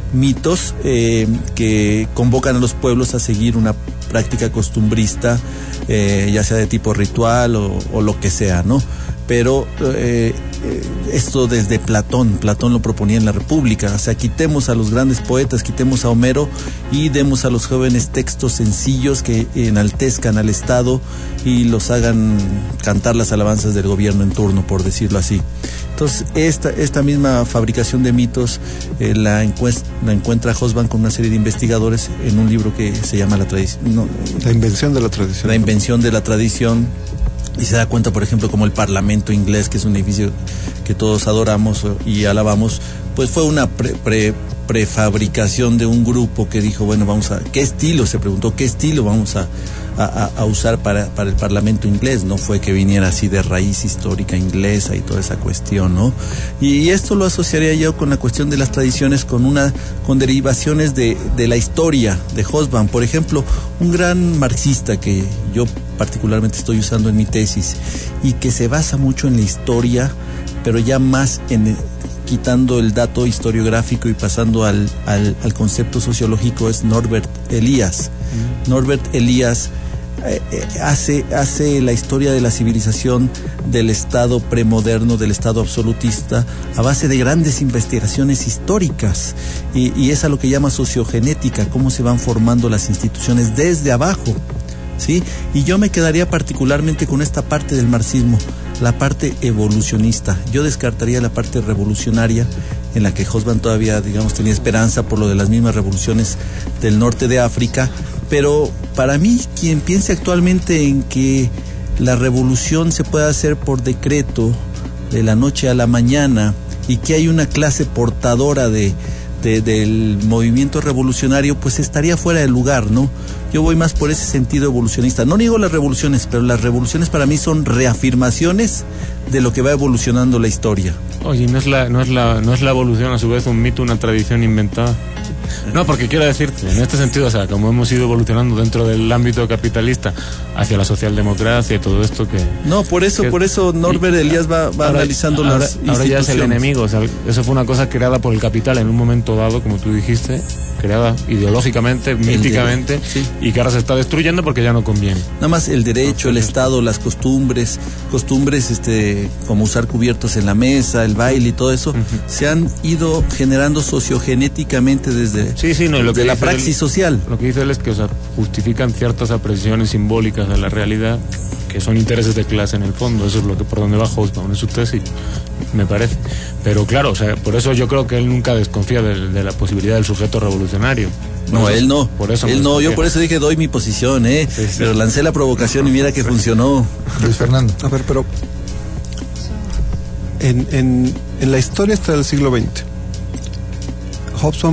mitos eh, que convocan a los pueblos a seguir una práctica costumbrista, eh, ya sea de tipo ritual o, o lo que sea, ¿no? Pero eh, eh, esto desde Platón, Platón lo proponía en la República, o sea, quitemos a los grandes poetas, quitemos a Homero y demos a los jóvenes textos sencillos que enaltezcan al Estado y los hagan cantar las alabanzas del gobierno en turno, por decirlo así. Entonces, esta, esta misma fabricación de mitos eh, la, encuest, la encuentra Hobsbawm con una serie de investigadores en un libro que se llama La tradición. No, la invención de la tradición. La invención de la tradición. Y se da cuenta, por ejemplo, como el Parlamento inglés, que es un edificio que todos adoramos y alabamos, pues fue una pre, pre, prefabricación de un grupo que dijo, bueno, vamos a, ¿qué estilo? Se preguntó, ¿qué estilo vamos a, a, a usar para, para el Parlamento inglés? No fue que viniera así de raíz histórica inglesa y toda esa cuestión, ¿no? Y esto lo asociaría yo con la cuestión de las tradiciones, con una, con derivaciones de, de la historia de Hobsbawm. Por ejemplo, un gran marxista que yo particularmente estoy usando en mi tesis y que se basa mucho en la historia, pero ya más en quitando el dato historiográfico y pasando al, al, al concepto sociológico, es Norbert Elias. Mm. Norbert Elias eh, eh, hace, hace la historia de la civilización del Estado premoderno, del Estado absolutista, a base de grandes investigaciones históricas, y, y es a lo que llama sociogenética, cómo se van formando las instituciones desde abajo, ¿sí? Y yo me quedaría particularmente con esta parte del marxismo, la parte evolucionista. Yo descartaría la parte revolucionaria, en la que Hobsbawm todavía, digamos, tenía esperanza por lo de las mismas revoluciones del norte de África, pero para mí, quien piense actualmente en que la revolución se puede hacer por decreto, de la noche a la mañana, y que hay una clase portadora de De, del movimiento revolucionario, pues estaría fuera de lugar, ¿no? Yo voy más por ese sentido evolucionista. No niego las revoluciones, pero las revoluciones para mí son reafirmaciones de lo que va evolucionando la historia. Oye, ¿no es la, no es la, no es la evolución a su vez un mito, una tradición inventada? No, porque quiero decirte, en este sentido, o sea, como hemos ido evolucionando dentro del ámbito capitalista hacia la socialdemocracia y todo esto que... No, por eso, que, por eso Norbert y, Elias va, va ahora, analizando ahora, las ahora ya es el enemigo, o sea, eso fue una cosa creada por el capital en un momento dado, como tú dijiste, creada ideológicamente, míticamente, de, sí. Y que ahora se está destruyendo porque ya no conviene. Nada más el derecho, el Estado, las costumbres, costumbres este, como usar cubiertos en la mesa, el baile y todo eso, uh-huh. se han ido generando sociogenéticamente desde, sí, sí, no, y lo desde que la praxis él, social. Lo que dice él es que, o sea, justifican ciertas apreciaciones simbólicas de la realidad, que son intereses de clase en el fondo. Eso es lo que por donde va Hobsbawm en su tesis, me parece. Pero claro, o sea, por eso yo creo que él nunca desconfía de, de la posibilidad del sujeto revolucionario. No, eso, él no. Por eso él no. Yo por eso dije doy mi posición, eh. Sí, sí. Pero lancé la provocación y mira que funcionó. Luis Fernando. A ver, pero en, en, en la historia esta del siglo veinte, Hobsbawm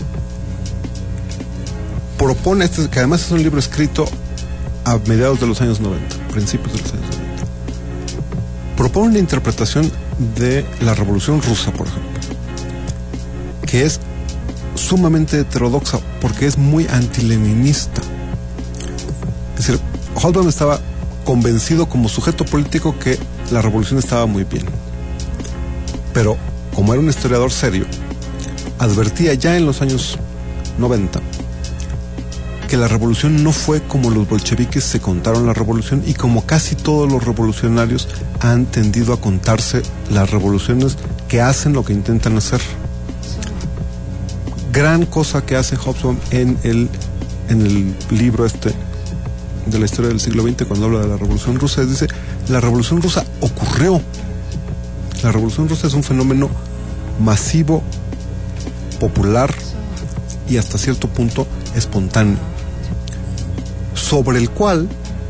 propone, este, que además es un libro escrito a mediados de los años noventa, principios de los años noventa, propone una interpretación de la Revolución Rusa, por ejemplo, que es sumamente heterodoxa porque es muy antileninista. Es decir, Hobsbawm estaba convencido como sujeto político que la revolución estaba muy bien, pero como era un historiador serio, advertía ya en los años noventa que la revolución no fue como los bolcheviques se contaron la revolución, y como casi todos los revolucionarios han tendido a contarse las revoluciones que hacen lo que intentan hacer. Gran cosa que hace Hobsbawm en el, en el libro este de la historia del siglo veinte, cuando habla de la Revolución Rusa, dice: la Revolución Rusa ocurrió. La Revolución Rusa es un fenómeno masivo, popular y hasta cierto punto espontáneo, sobre el cual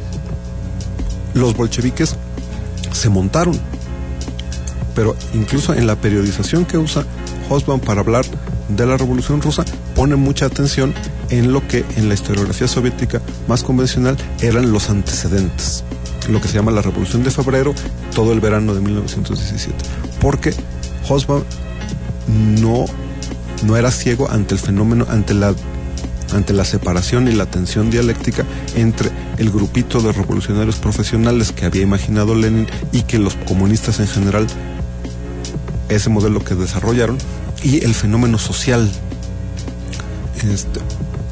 los bolcheviques se montaron. Pero incluso en la periodización que usa Hobsbawm para hablar de la Revolución Rusa, pone mucha atención en lo que en la historiografía soviética más convencional eran los antecedentes, lo que se llama la Revolución de Febrero, todo el verano de mil novecientos diecisiete, porque Hobsbawm no, no era ciego ante el fenómeno, ante la, ante la separación y la tensión dialéctica entre el grupito de revolucionarios profesionales que había imaginado Lenin y que los comunistas en general, ese modelo que desarrollaron, y el fenómeno social. Este.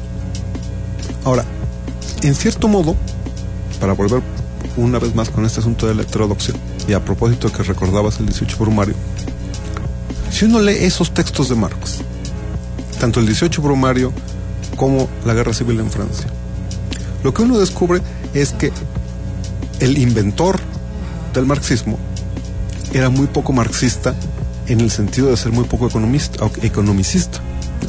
Ahora, en cierto modo, para volver una vez más con este asunto de la heterodoxia, y a propósito que recordabas el dieciocho Brumario, si uno lee esos textos de Marx, tanto el dieciocho Brumario como la Guerra Civil en Francia, lo que uno descubre es que el inventor del marxismo era muy poco marxista, en el sentido de ser muy poco economista, economicista.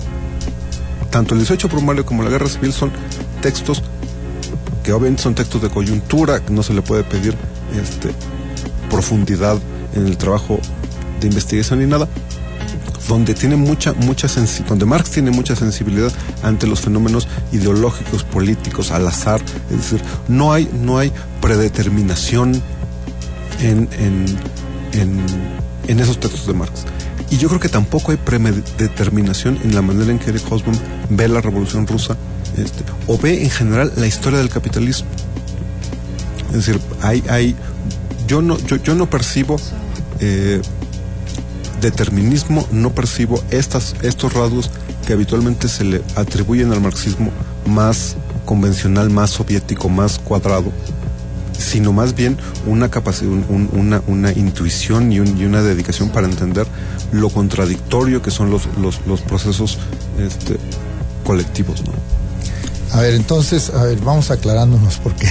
Tanto el dieciocho Brumario como la Guerra Civil son textos que obviamente son textos de coyuntura, que no se le puede pedir este, profundidad en el trabajo de investigación ni nada, donde tiene mucha, mucha sensi- donde Marx tiene mucha sensibilidad ante los fenómenos ideológicos, políticos, al azar. Es decir, no hay, no hay predeterminación en, en, en en esos textos de Marx. Y yo creo que tampoco hay predeterminación en la manera en que Eric Hobsbawm ve la Revolución Rusa, este, o ve en general la historia del capitalismo. Es decir, hay, hay, yo no, yo, yo no percibo eh, determinismo, no percibo estas, estos rasgos que habitualmente se le atribuyen al marxismo más convencional, más soviético, más cuadrado, sino más bien una capacidad, un, un, una, una intuición y, un, y una dedicación para entender lo contradictorio que son los, los, los procesos este, colectivos, ¿no? A ver, entonces, a ver, vamos aclarándonos porque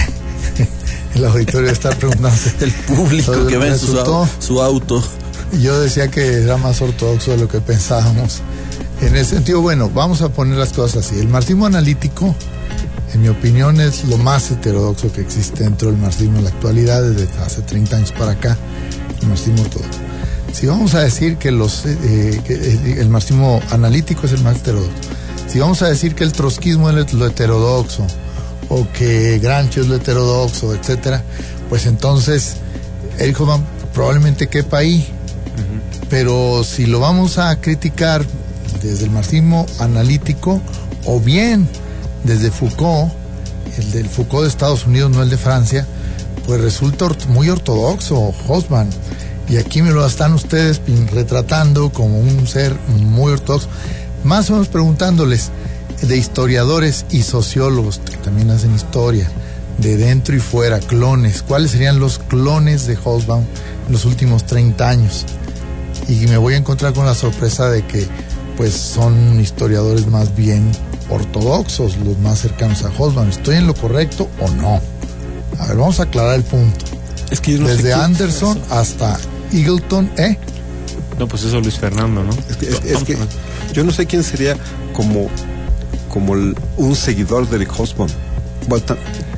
el auditorio está preguntándose. El público que ve en su, su auto. Yo decía que era más ortodoxo de lo que pensábamos. En ese sentido, bueno, vamos a poner las cosas así. El marxismo analítico, en mi opinión, es lo más heterodoxo que existe dentro del marxismo en la actualidad, desde hace treinta años para acá, el marxismo ortodoxo. Si vamos a decir que, los, eh, que el marxismo analítico es el más heterodoxo, si vamos a decir que el trotskismo es lo heterodoxo, o que Gramsci es lo heterodoxo, etcétera, pues entonces Eric Hobsbawm probablemente quepa ahí. Uh-huh. Pero si lo vamos a criticar desde el marxismo analítico, o bien desde Foucault, el del Foucault de Estados Unidos, no el de Francia, pues resulta muy ortodoxo Hobsbawm. Y aquí me lo están ustedes retratando como un ser muy ortodoxo, más o menos preguntándoles de historiadores y sociólogos que también hacen historia, de dentro y fuera, clones, ¿cuáles serían los clones de Hobsbawm en los últimos treinta años? Y me voy a encontrar con la sorpresa de que pues son historiadores más bien ortodoxos, los más cercanos a Hobsbawm. ¿Estoy en lo correcto o no? A ver, vamos a aclarar el punto. Es que yo no Desde sé Anderson eso. hasta Eagleton, ¿eh? No, pues eso Luis Fernando, ¿no? Es que, es, es que yo no sé quién sería como, como el, un seguidor de Eric Hobsbawm. Bueno,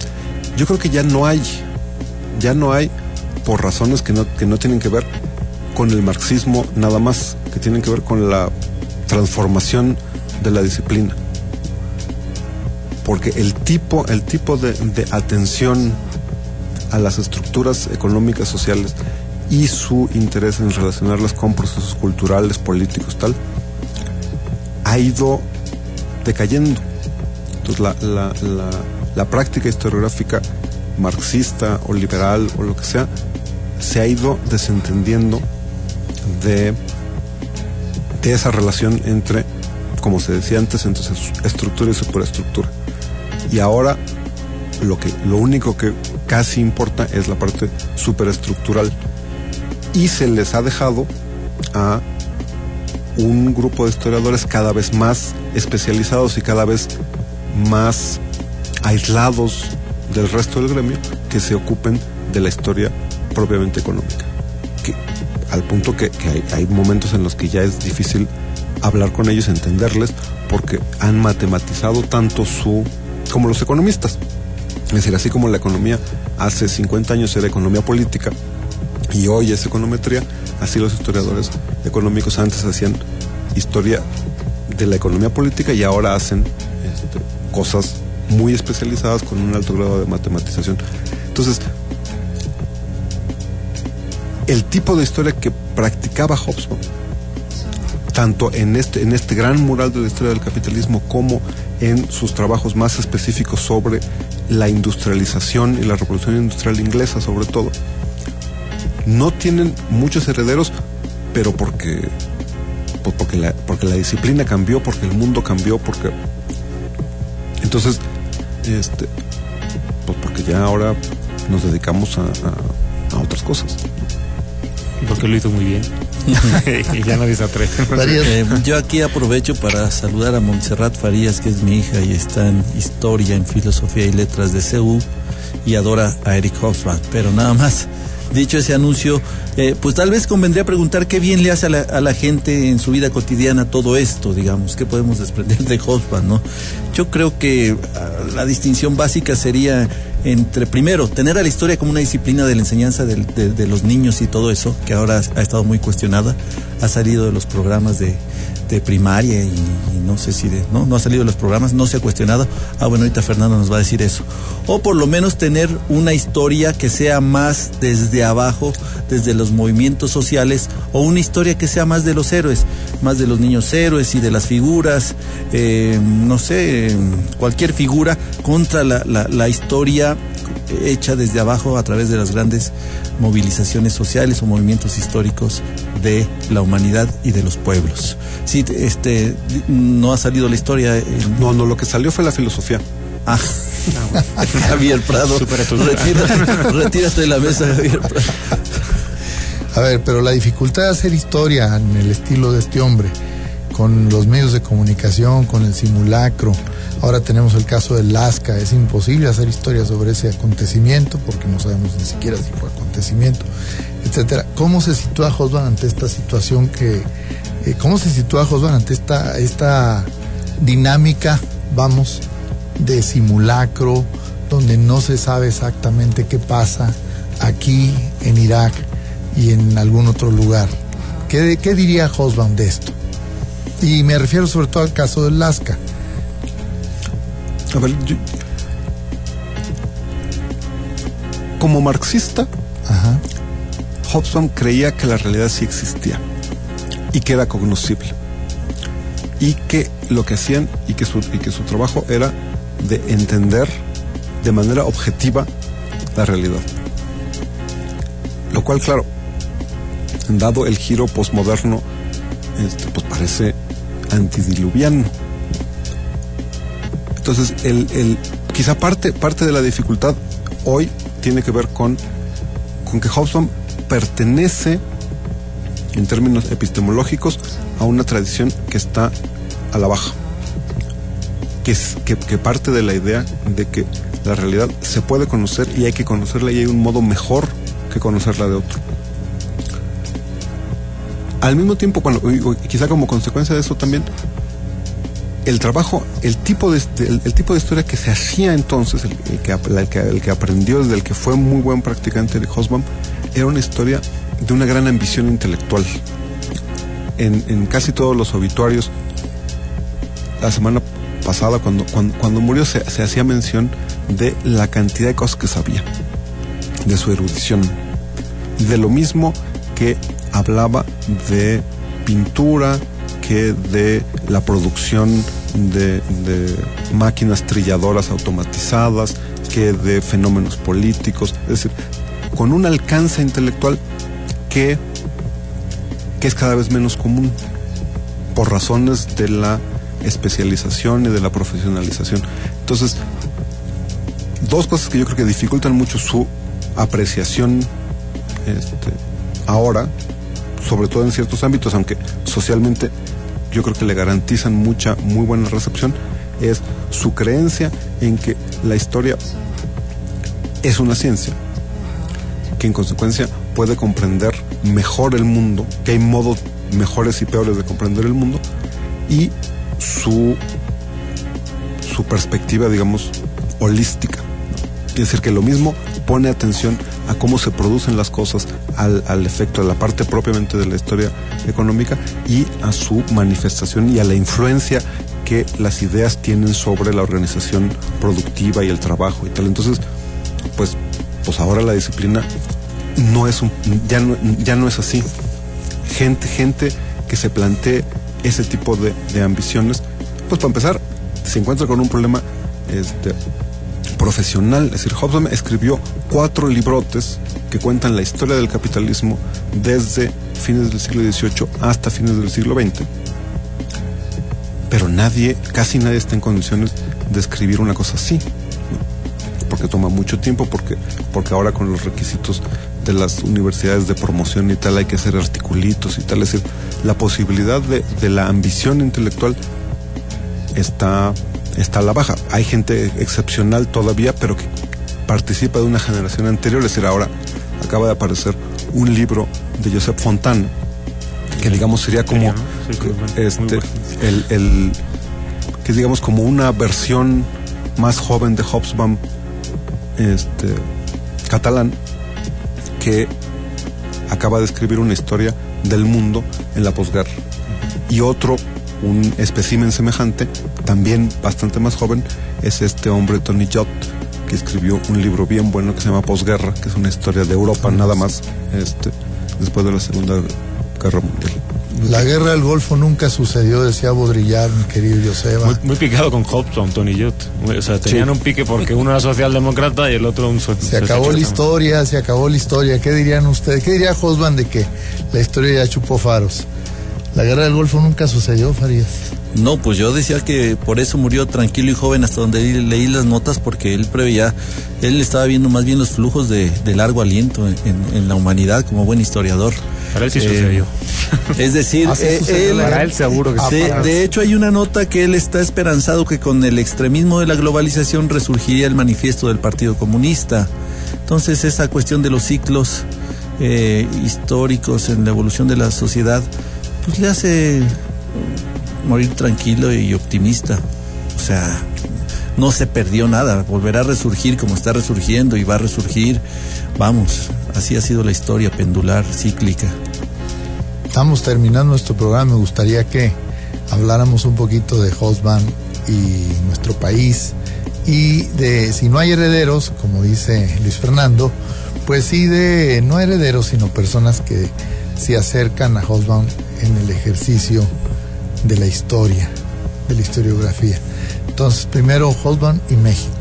yo creo que ya no hay, ya no hay, por razones que no, que no tienen que ver con el marxismo nada más, que tienen que ver con la transformación de la disciplina. Porque el tipo, el tipo de, de atención a las estructuras económicas, sociales y su interés en relacionarlas con procesos culturales, políticos, tal, ha ido decayendo. Entonces la, la, la, la práctica historiográfica marxista o liberal o lo que sea se ha ido desentendiendo de, de esa relación entre, como se decía antes, entre estructura y superestructura. Y ahora lo que lo único que casi importa es la parte superestructural, y se les ha dejado a un grupo de historiadores cada vez más especializados y cada vez más aislados del resto del gremio, que se ocupen de la historia propiamente económica, que al punto que, que hay, hay momentos en los que ya es difícil hablar con ellos, entenderles, porque han matematizado tanto su como los economistas. Es decir, así como la economía hace cincuenta años era economía política y hoy es econometría, así los historiadores económicos antes hacían historia de la economía política y ahora hacen este, cosas muy especializadas con un alto grado de matematización. Entonces, el tipo de historia que practicaba Hobsbawm, tanto en este, en este gran mural de la historia del capitalismo como en sus trabajos más específicos sobre la industrialización y la revolución industrial inglesa, sobre todo, no tienen muchos herederos, pero porque porque la, porque la disciplina cambió, porque el mundo cambió, porque entonces este pues porque ya ahora nos dedicamos a, a, a otras cosas. Y porque lo hizo muy bien. Y ya nadie se atreve. Eh, yo aquí aprovecho para saludar a Montserrat Farías, que es mi hija y está en Historia, en Filosofía y Letras de C U, y adora a Eric Hobsbawm. Pero nada más, dicho ese anuncio, eh, pues tal vez convendría preguntar qué bien le hace a la, a la gente en su vida cotidiana todo esto, digamos, qué podemos desprender de Hobsbawm, ¿no? Yo creo que uh, la distinción básica sería entre, primero, tener a la historia como una disciplina de la enseñanza de, de, de los niños y todo eso, que ahora ha estado muy cuestionada, ha salido de los programas de, de primaria y, y no sé si de, no, no ha salido de los programas, no se ha cuestionado. Ah, bueno, ahorita Fernando nos va a decir eso. O por lo menos tener una historia que sea más desde abajo, desde los movimientos sociales, o una historia que sea más de los héroes, más de los niños héroes y de las figuras, eh, no sé, cualquier figura contra la, la, la historia hecha desde abajo a través de las grandes movilizaciones sociales o movimientos históricos de la humanidad y de los pueblos. Sí, este, no ha salido la historia. En... No, no, lo que salió fue la filosofía. Ah, Javier Prado, retírate, retírate de la mesa, Javier Prado. A ver, pero la dificultad de hacer historia en el estilo de este hombre, con los medios de comunicación, con el simulacro. Ahora tenemos el caso del Lasca. Es imposible hacer historia sobre ese acontecimiento porque no sabemos ni siquiera si fue acontecimiento, etcétera. ¿Cómo se sitúa Hobsbawm ante esta situación que, eh, cómo se sitúa Hobsbawm ante esta esta dinámica, vamos, de simulacro, donde no se sabe exactamente qué pasa aquí en Irak y en algún otro lugar? ¿Qué, qué diría Hobsbawm de esto? Y me refiero sobre todo al caso del Lasca. A ver, yo, como marxista, Ajá. Hobsbawm creía que la realidad sí existía y que era cognoscible y que lo que hacían y que su, y que su trabajo era de entender de manera objetiva la realidad, lo cual, claro, dado el giro posmoderno, este, pues parece antidiluviano. Entonces, el, el, quizá parte, parte de la dificultad hoy tiene que ver con, con que Hobsbawm pertenece, en términos epistemológicos, a una tradición que está a la baja, que, es, que, que parte de la idea de que la realidad se puede conocer y hay que conocerla y hay un modo mejor que conocerla de otro. Al mismo tiempo, bueno, quizá como consecuencia de eso también, el trabajo, el tipo de el, el tipo de historia que se hacía entonces, el, el, que, el, que, el que aprendió, desde el que fue muy buen practicante de Hobsbawm, era una historia de una gran ambición intelectual. En, en casi todos los obituarios, la semana pasada, cuando, cuando, cuando murió, se, se hacía mención de la cantidad de cosas que sabía, de su erudición, de lo mismo que hablaba de pintura, que de la producción de, de máquinas trilladoras automatizadas, que de fenómenos políticos, es decir, con un alcance intelectual que, que es cada vez menos común por razones de la especialización y de la profesionalización. Entonces, dos cosas que yo creo que dificultan mucho su apreciación este, ahora, sobre todo en ciertos ámbitos, aunque socialmente yo creo que le garantizan mucha, muy buena recepción, es su creencia en que la historia es una ciencia, que en consecuencia puede comprender mejor el mundo, que hay modos mejores y peores de comprender el mundo, y su, su perspectiva, digamos, holística. Es decir, que lo mismo pone atención a cómo se producen las cosas, al, al efecto de la parte propiamente de la historia económica y a su manifestación y a la influencia que las ideas tienen sobre la organización productiva y el trabajo y tal. Entonces, pues, pues ahora la disciplina no es un, ya no, ya no es así. Gente, gente que se plantee ese tipo de, de ambiciones, pues para empezar, se encuentra con un problema este, profesional. Es decir, Hobsbawm escribió cuatro librotes que cuentan la historia del capitalismo desde fines del siglo dieciocho hasta fines del siglo veinte. Pero nadie, casi nadie está en condiciones de escribir una cosa así, ¿no? Porque toma mucho tiempo, porque, porque ahora con los requisitos de las universidades de promoción y tal hay que hacer articulitos y tal. Es decir, la posibilidad de, de la ambición intelectual está, está a la baja. Hay gente excepcional todavía, pero que participa de una generación anterior. Es decir, ahora acaba de aparecer un libro de Joseph Fontana, que digamos sería como sí, sí, este el, el que digamos como una versión más joven de Hobsbawm, este catalán, que acaba de escribir una historia del mundo en la posguerra. Y otro, un espécimen semejante, también bastante más joven, es este hombre Tony Judt, que escribió un libro bien bueno que se llama Posguerra, que es una historia de Europa nada más, este después de la Segunda Guerra Mundial. La guerra del Golfo nunca sucedió, decía Baudrillard, mi querido Joseba. Muy, muy picado con Hobsbawm, Tony Judt. O sea, tenían sí. un pique porque uno era socialdemócrata y el otro un so Se acabó la historia, se acabó la historia. ¿Qué dirían ustedes? ¿Qué diría Hobsbawm de que la historia ya chupó faros? La guerra del Golfo nunca sucedió, Farías. No, pues yo decía que por eso murió tranquilo y joven, hasta donde leí las notas, porque él preveía, él estaba viendo más bien los flujos de, de largo aliento en, en la humanidad como buen historiador. Para él sí eh, sucedió. Es decir, ah, sí eh, él, para él seguro que sí. De, de hecho, hay una nota que él está esperanzado que con el extremismo de la globalización resurgiría el manifiesto del Partido Comunista. Entonces, esa cuestión de los ciclos eh, históricos en la evolución de la sociedad, pues le hace morir tranquilo y optimista. O sea, no se perdió nada, volverá a resurgir como está resurgiendo y va a resurgir. Vamos, así ha sido la historia pendular, cíclica. Estamos terminando nuestro programa. Me gustaría que habláramos un poquito de Hobsbawm y nuestro país, y de si no hay herederos, como dice Luis Fernando, pues sí de no herederos, sino personas que se acercan a Hobsbawm en el ejercicio de la historia, de la historiografía. Entonces, primero Hobsbawm y México.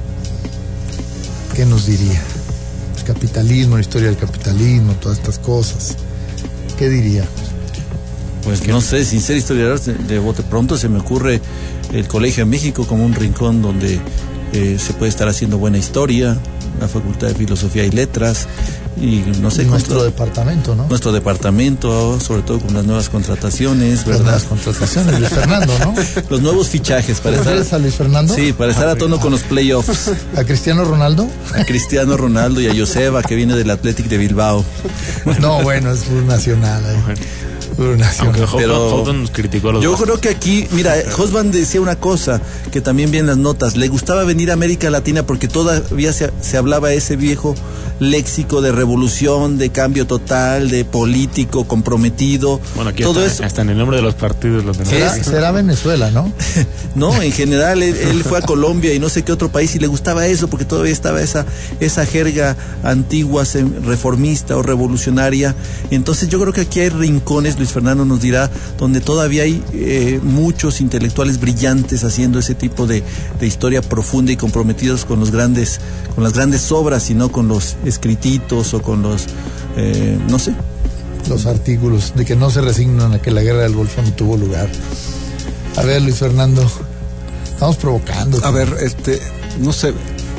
¿Qué nos diría? El capitalismo, la historia del capitalismo, todas estas cosas. ¿Qué diría? Pues no sé, sin ser historiador, de bote pronto se me ocurre el Colegio de México como un rincón donde eh, se puede estar haciendo buena historia, la Facultad de Filosofía y Letras, y no sé, nuestro contra, departamento, ¿no? Nuestro departamento, sobre todo con las nuevas contrataciones, ¿verdad? Las nuevas contrataciones, Luis Fernando, ¿no? Los nuevos fichajes para estar. ¿Refieres a Luis Fernando? Sí, para estar a tono con los playoffs. ¿A Cristiano Ronaldo? A Cristiano Ronaldo y a Joseba, que viene del Athletic de Bilbao. No, bueno, es fútbol nacional. ¿eh? Aunque Hobsbawm criticó a los yo vascos. creo que aquí, mira, Hobsbawm decía una cosa que también vi en las notas, le gustaba venir a América Latina porque todavía se, se hablaba ese viejo léxico de revolución, de cambio total, de político comprometido. Bueno, aquí todo hasta, eso. hasta en el nombre de los partidos lo tenemos. Será, será Venezuela, ¿no? No, en general él, él fue a Colombia y no sé qué otro país y le gustaba eso porque todavía estaba esa esa jerga antigua, reformista o revolucionaria. Entonces yo creo que aquí hay rincones, Luis Fernando nos dirá, donde todavía hay eh, muchos intelectuales brillantes haciendo ese tipo de, de historia profunda y comprometidos con los grandes, con las grandes obras y no con los escrititos o con los, eh, no sé. Los artículos, de que no se resignan a que la guerra del Golfo no tuvo lugar. A ver, Luis Fernando, estamos provocando. A ver, este, no sé.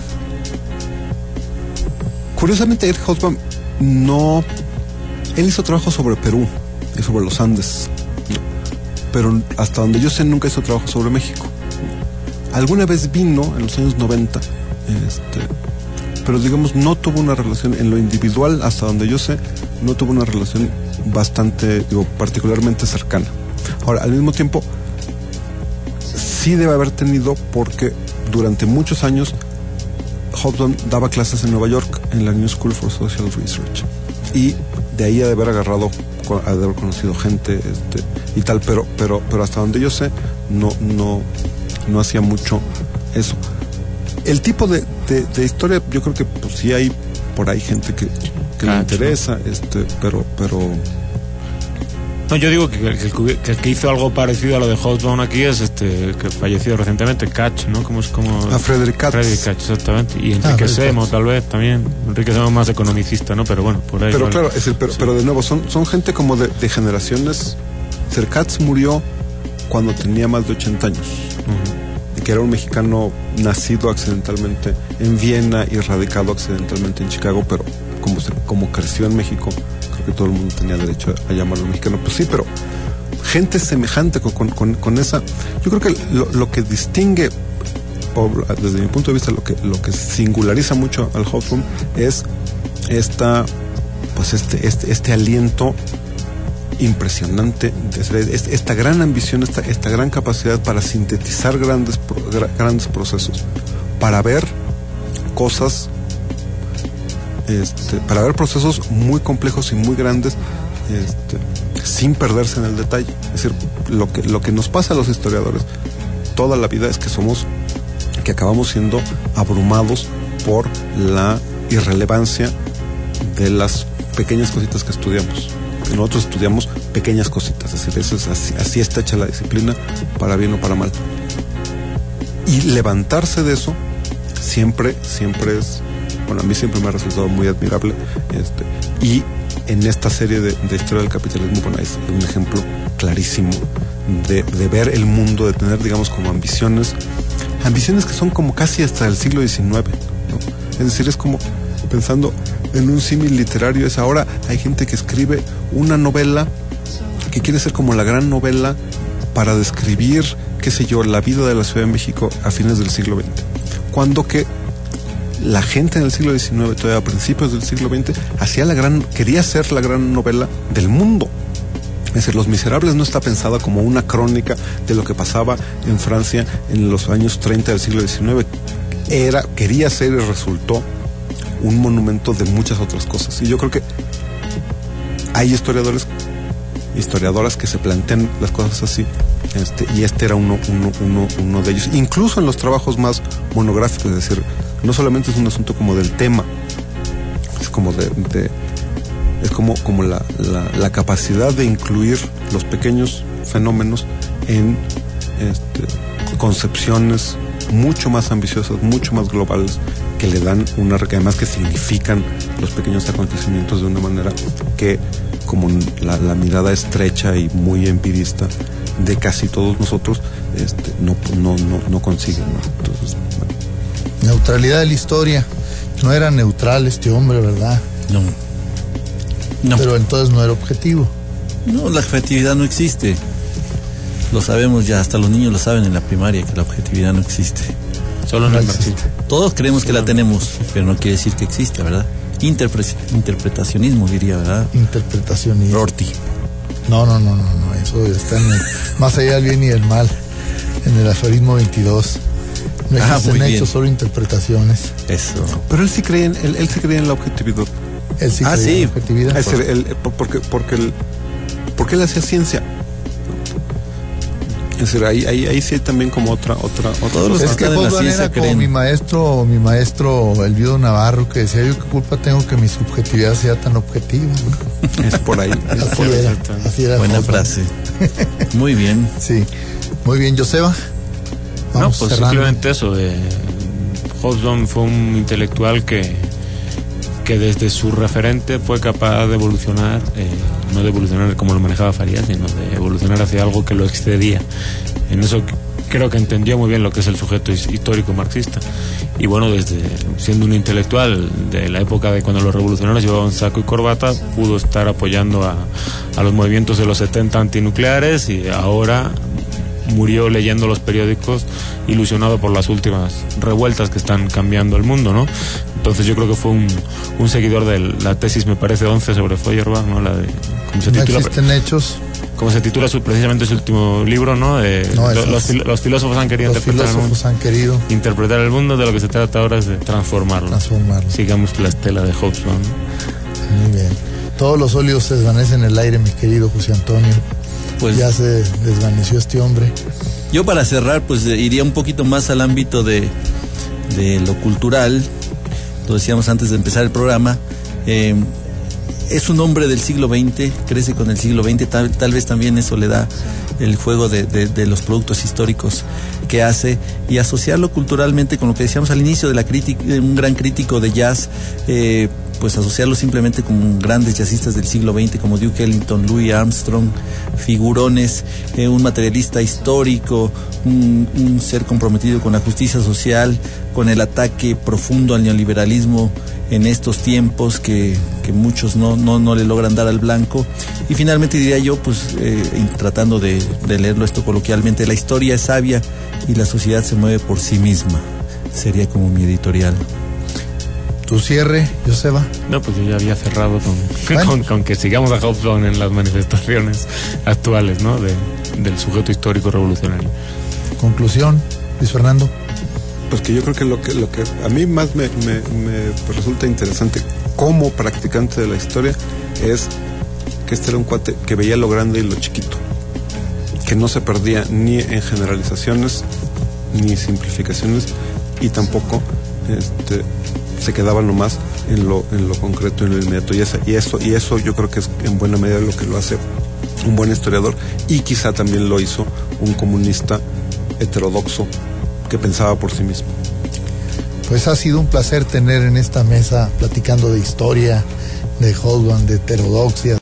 Curiosamente, Eric Hobsbawm no... Él hizo trabajo sobre Perú y sobre los Andes, pero hasta donde yo sé nunca hizo trabajo sobre México. Alguna vez vino en los años noventa, este, pero digamos no tuvo una relación en lo individual, hasta donde yo sé, no tuvo una relación bastante, digo, particularmente cercana. Ahora, al mismo tiempo, sí debe haber tenido, porque durante muchos años Hobsbawm daba clases en Nueva York, en la New School for Social Research, y de ahí ha de haber agarrado, ha de haber conocido gente, este, y tal, pero, pero, pero hasta donde yo sé, no, no, no hacía mucho eso. El tipo de, de, de historia, yo creo que pues sí hay por ahí gente que, que le interesa, este, pero, pero no, yo digo que, que, que el que hizo algo parecido a lo de Hobsbawm aquí es este que falleció recientemente, Katz, ¿no? Como es como a Frederick Katz. Frederick Katz, exactamente. Y Enrique ah, Semo, tal vez también. Enrique Semo más economicista, ¿no? Pero bueno, por ahí. Pero vale. claro, es decir, pero, sí. pero de nuevo, son, son gente como de, de generaciones. Sir Katz murió cuando tenía más de ochenta años. Uh-huh. Y que era un mexicano nacido accidentalmente en Viena y radicado accidentalmente en Chicago, pero como, se, como creció en México, que todo el mundo tenía derecho a llamarlo mexicano. Pues sí, pero gente semejante con, con, con esa, yo creo que lo, lo que distingue, o desde mi punto de vista, lo que, lo que singulariza mucho al Hobsbawm es esta, pues este, este, este aliento impresionante, de, esta gran ambición, esta, esta gran capacidad para sintetizar grandes, grandes procesos, para ver cosas Este, para ver procesos muy complejos y muy grandes, este, sin perderse en el detalle. Es decir, lo que, lo que nos pasa a los historiadores toda la vida es que somos, que acabamos siendo abrumados por la irrelevancia de las pequeñas cositas que estudiamos. Que nosotros estudiamos pequeñas cositas, es decir, eso es así, así está hecha la disciplina, para bien o para mal. Y levantarse de eso siempre, siempre es, bueno, a mí siempre me ha resultado muy admirable, este, y en esta serie de, de historia del capitalismo, bueno, es un ejemplo clarísimo de, de ver el mundo, de tener, digamos, como ambiciones, ambiciones que son como casi hasta el siglo diecinueve, ¿no? Es decir, es como, pensando en un símil literario, es ahora hay gente que escribe una novela que quiere ser como la gran novela para describir, qué sé yo, la vida de la Ciudad de México a fines del siglo veinte, cuando que la gente en el siglo diecinueve, todavía a principios del siglo veinte, hacía la gran, quería ser la gran novela del mundo. Es decir, Los Miserables no está pensada como una crónica de lo que pasaba en Francia en los años treinta del siglo diecinueve. Era, quería ser y resultó un monumento de muchas otras cosas. Y yo creo que hay historiadores, historiadoras que se plantean las cosas así. Este, y este era uno, uno, uno, uno de ellos. Incluso en los trabajos más monográficos, es decir, no solamente es un asunto como del tema, es como de, de es como, como la, la, la capacidad de incluir los pequeños fenómenos en este, concepciones mucho más ambiciosas, mucho más globales, que le dan una, que además que significan los pequeños acontecimientos de una manera que, como la, la mirada estrecha y muy empirista de casi todos nosotros, este, no, no, no, no consiguen, ¿no? Entonces, bueno. Neutralidad de la historia. No era neutral este hombre, ¿verdad? No. No. Pero entonces no era objetivo. No, la objetividad no existe. Lo sabemos ya, hasta los niños lo saben en la primaria, que la objetividad no existe. Solo no existe. Todos creemos que la tenemos, pero no quiere decir que existe, ¿verdad? Interpre- interpretacionismo, diría, ¿verdad? Interpretacionismo. Rorty. No, no, no, no, no, eso está en el, más allá del bien y del mal, en el aforismo veintidós. No Ah, existen muy hechos, bien. solo interpretaciones. Eso. Pero él sí creía en, él, él sí creía en la objetividad. Él sí Ah, creía sí. en la objetividad. Es decir, él, porque, porque, él, porque él hacía ciencia. Es decir, ahí, ahí, ahí sí hay también como otra, otra, otra. Todos los Es que que están en la Hobsbawm ciencia era como creen. mi maestro, mi maestro el viudo Navarro, que decía: yo qué culpa tengo que mi subjetividad sea tan objetiva. Es por ahí. Es Así por ahí. era, así era. Buena Hobsbawm. frase. Muy bien. Sí, muy bien, Joseba. No, Vamos pues cerrando. simplemente eso. Eh, Hobsbawm fue un intelectual que, que desde su referente fue capaz de evolucionar, eh, no de evolucionar como lo manejaba Farías, sino de evolucionar hacia algo que lo excedía. En eso creo que entendió muy bien lo que es el sujeto histórico marxista. Y bueno, desde siendo un intelectual de la época de cuando los revolucionarios llevaban saco y corbata, pudo estar apoyando a, a los movimientos de los setenta antinucleares, y ahora murió leyendo los periódicos, ilusionado por las últimas revueltas que están cambiando el mundo, ¿no? Entonces yo creo que fue un, un seguidor de la tesis, me parece, once sobre Feuerbach, ¿no? La de, ¿cómo se No titula? existen hechos. Como se titula su, precisamente su último libro, ¿no? De, No, lo- eso los, es- fil- los filósofos han querido Los interpretar el mundo. filósofos han querido Interpretar el mundo, de lo que se trata ahora es de transformarlo. transformarlo. Sigamos la estela de Hobsbawm. Muy bien. Todos los óleos se desvanecen en el aire, mi querido José Antonio. Pues Ya se desvaneció este hombre. yo, para cerrar, pues eh, iría un poquito más al ámbito de, de lo cultural. Lo decíamos antes de empezar el programa. Eh, es un hombre del siglo veinte, crece con el siglo veinte, tal, tal vez también eso le da el juego de, de, de los productos históricos que hace, y asociarlo culturalmente con lo que decíamos al inicio de la crítica, un gran crítico de jazz, eh, pues asociarlo simplemente con grandes jazzistas del siglo veinte como Duke Ellington, Louis Armstrong, figurones, eh, un materialista histórico, un, un ser comprometido con la justicia social, con el ataque profundo al neoliberalismo en estos tiempos que, que muchos no, no, no le logran dar al blanco. Y finalmente diría yo, pues eh, tratando de, de leerlo esto coloquialmente, la historia es sabia y la sociedad se mueve por sí misma. Sería como mi editorial. Tu cierre, Joseba. No, pues yo ya había cerrado con, Bueno. con, con que sigamos a Hobsbawm en las manifestaciones actuales, ¿no? De, del sujeto histórico revolucionario. Conclusión, Luis Fernando. Pues que yo creo que lo que, lo que a mí más me, me, me resulta interesante como practicante de la historia es que este era un cuate que veía lo grande y lo chiquito, que no se perdía ni en generalizaciones ni simplificaciones, y tampoco este, se quedaba nomás en lo, en lo concreto, en lo inmediato, y, esa, y, eso, y eso yo creo que es en buena medida lo que lo hace un buen historiador, y quizá también lo hizo un comunista heterodoxo que pensaba por sí mismo. Pues ha sido un placer tener en esta mesa, platicando de historia, de Hobsbawm, de heterodoxia,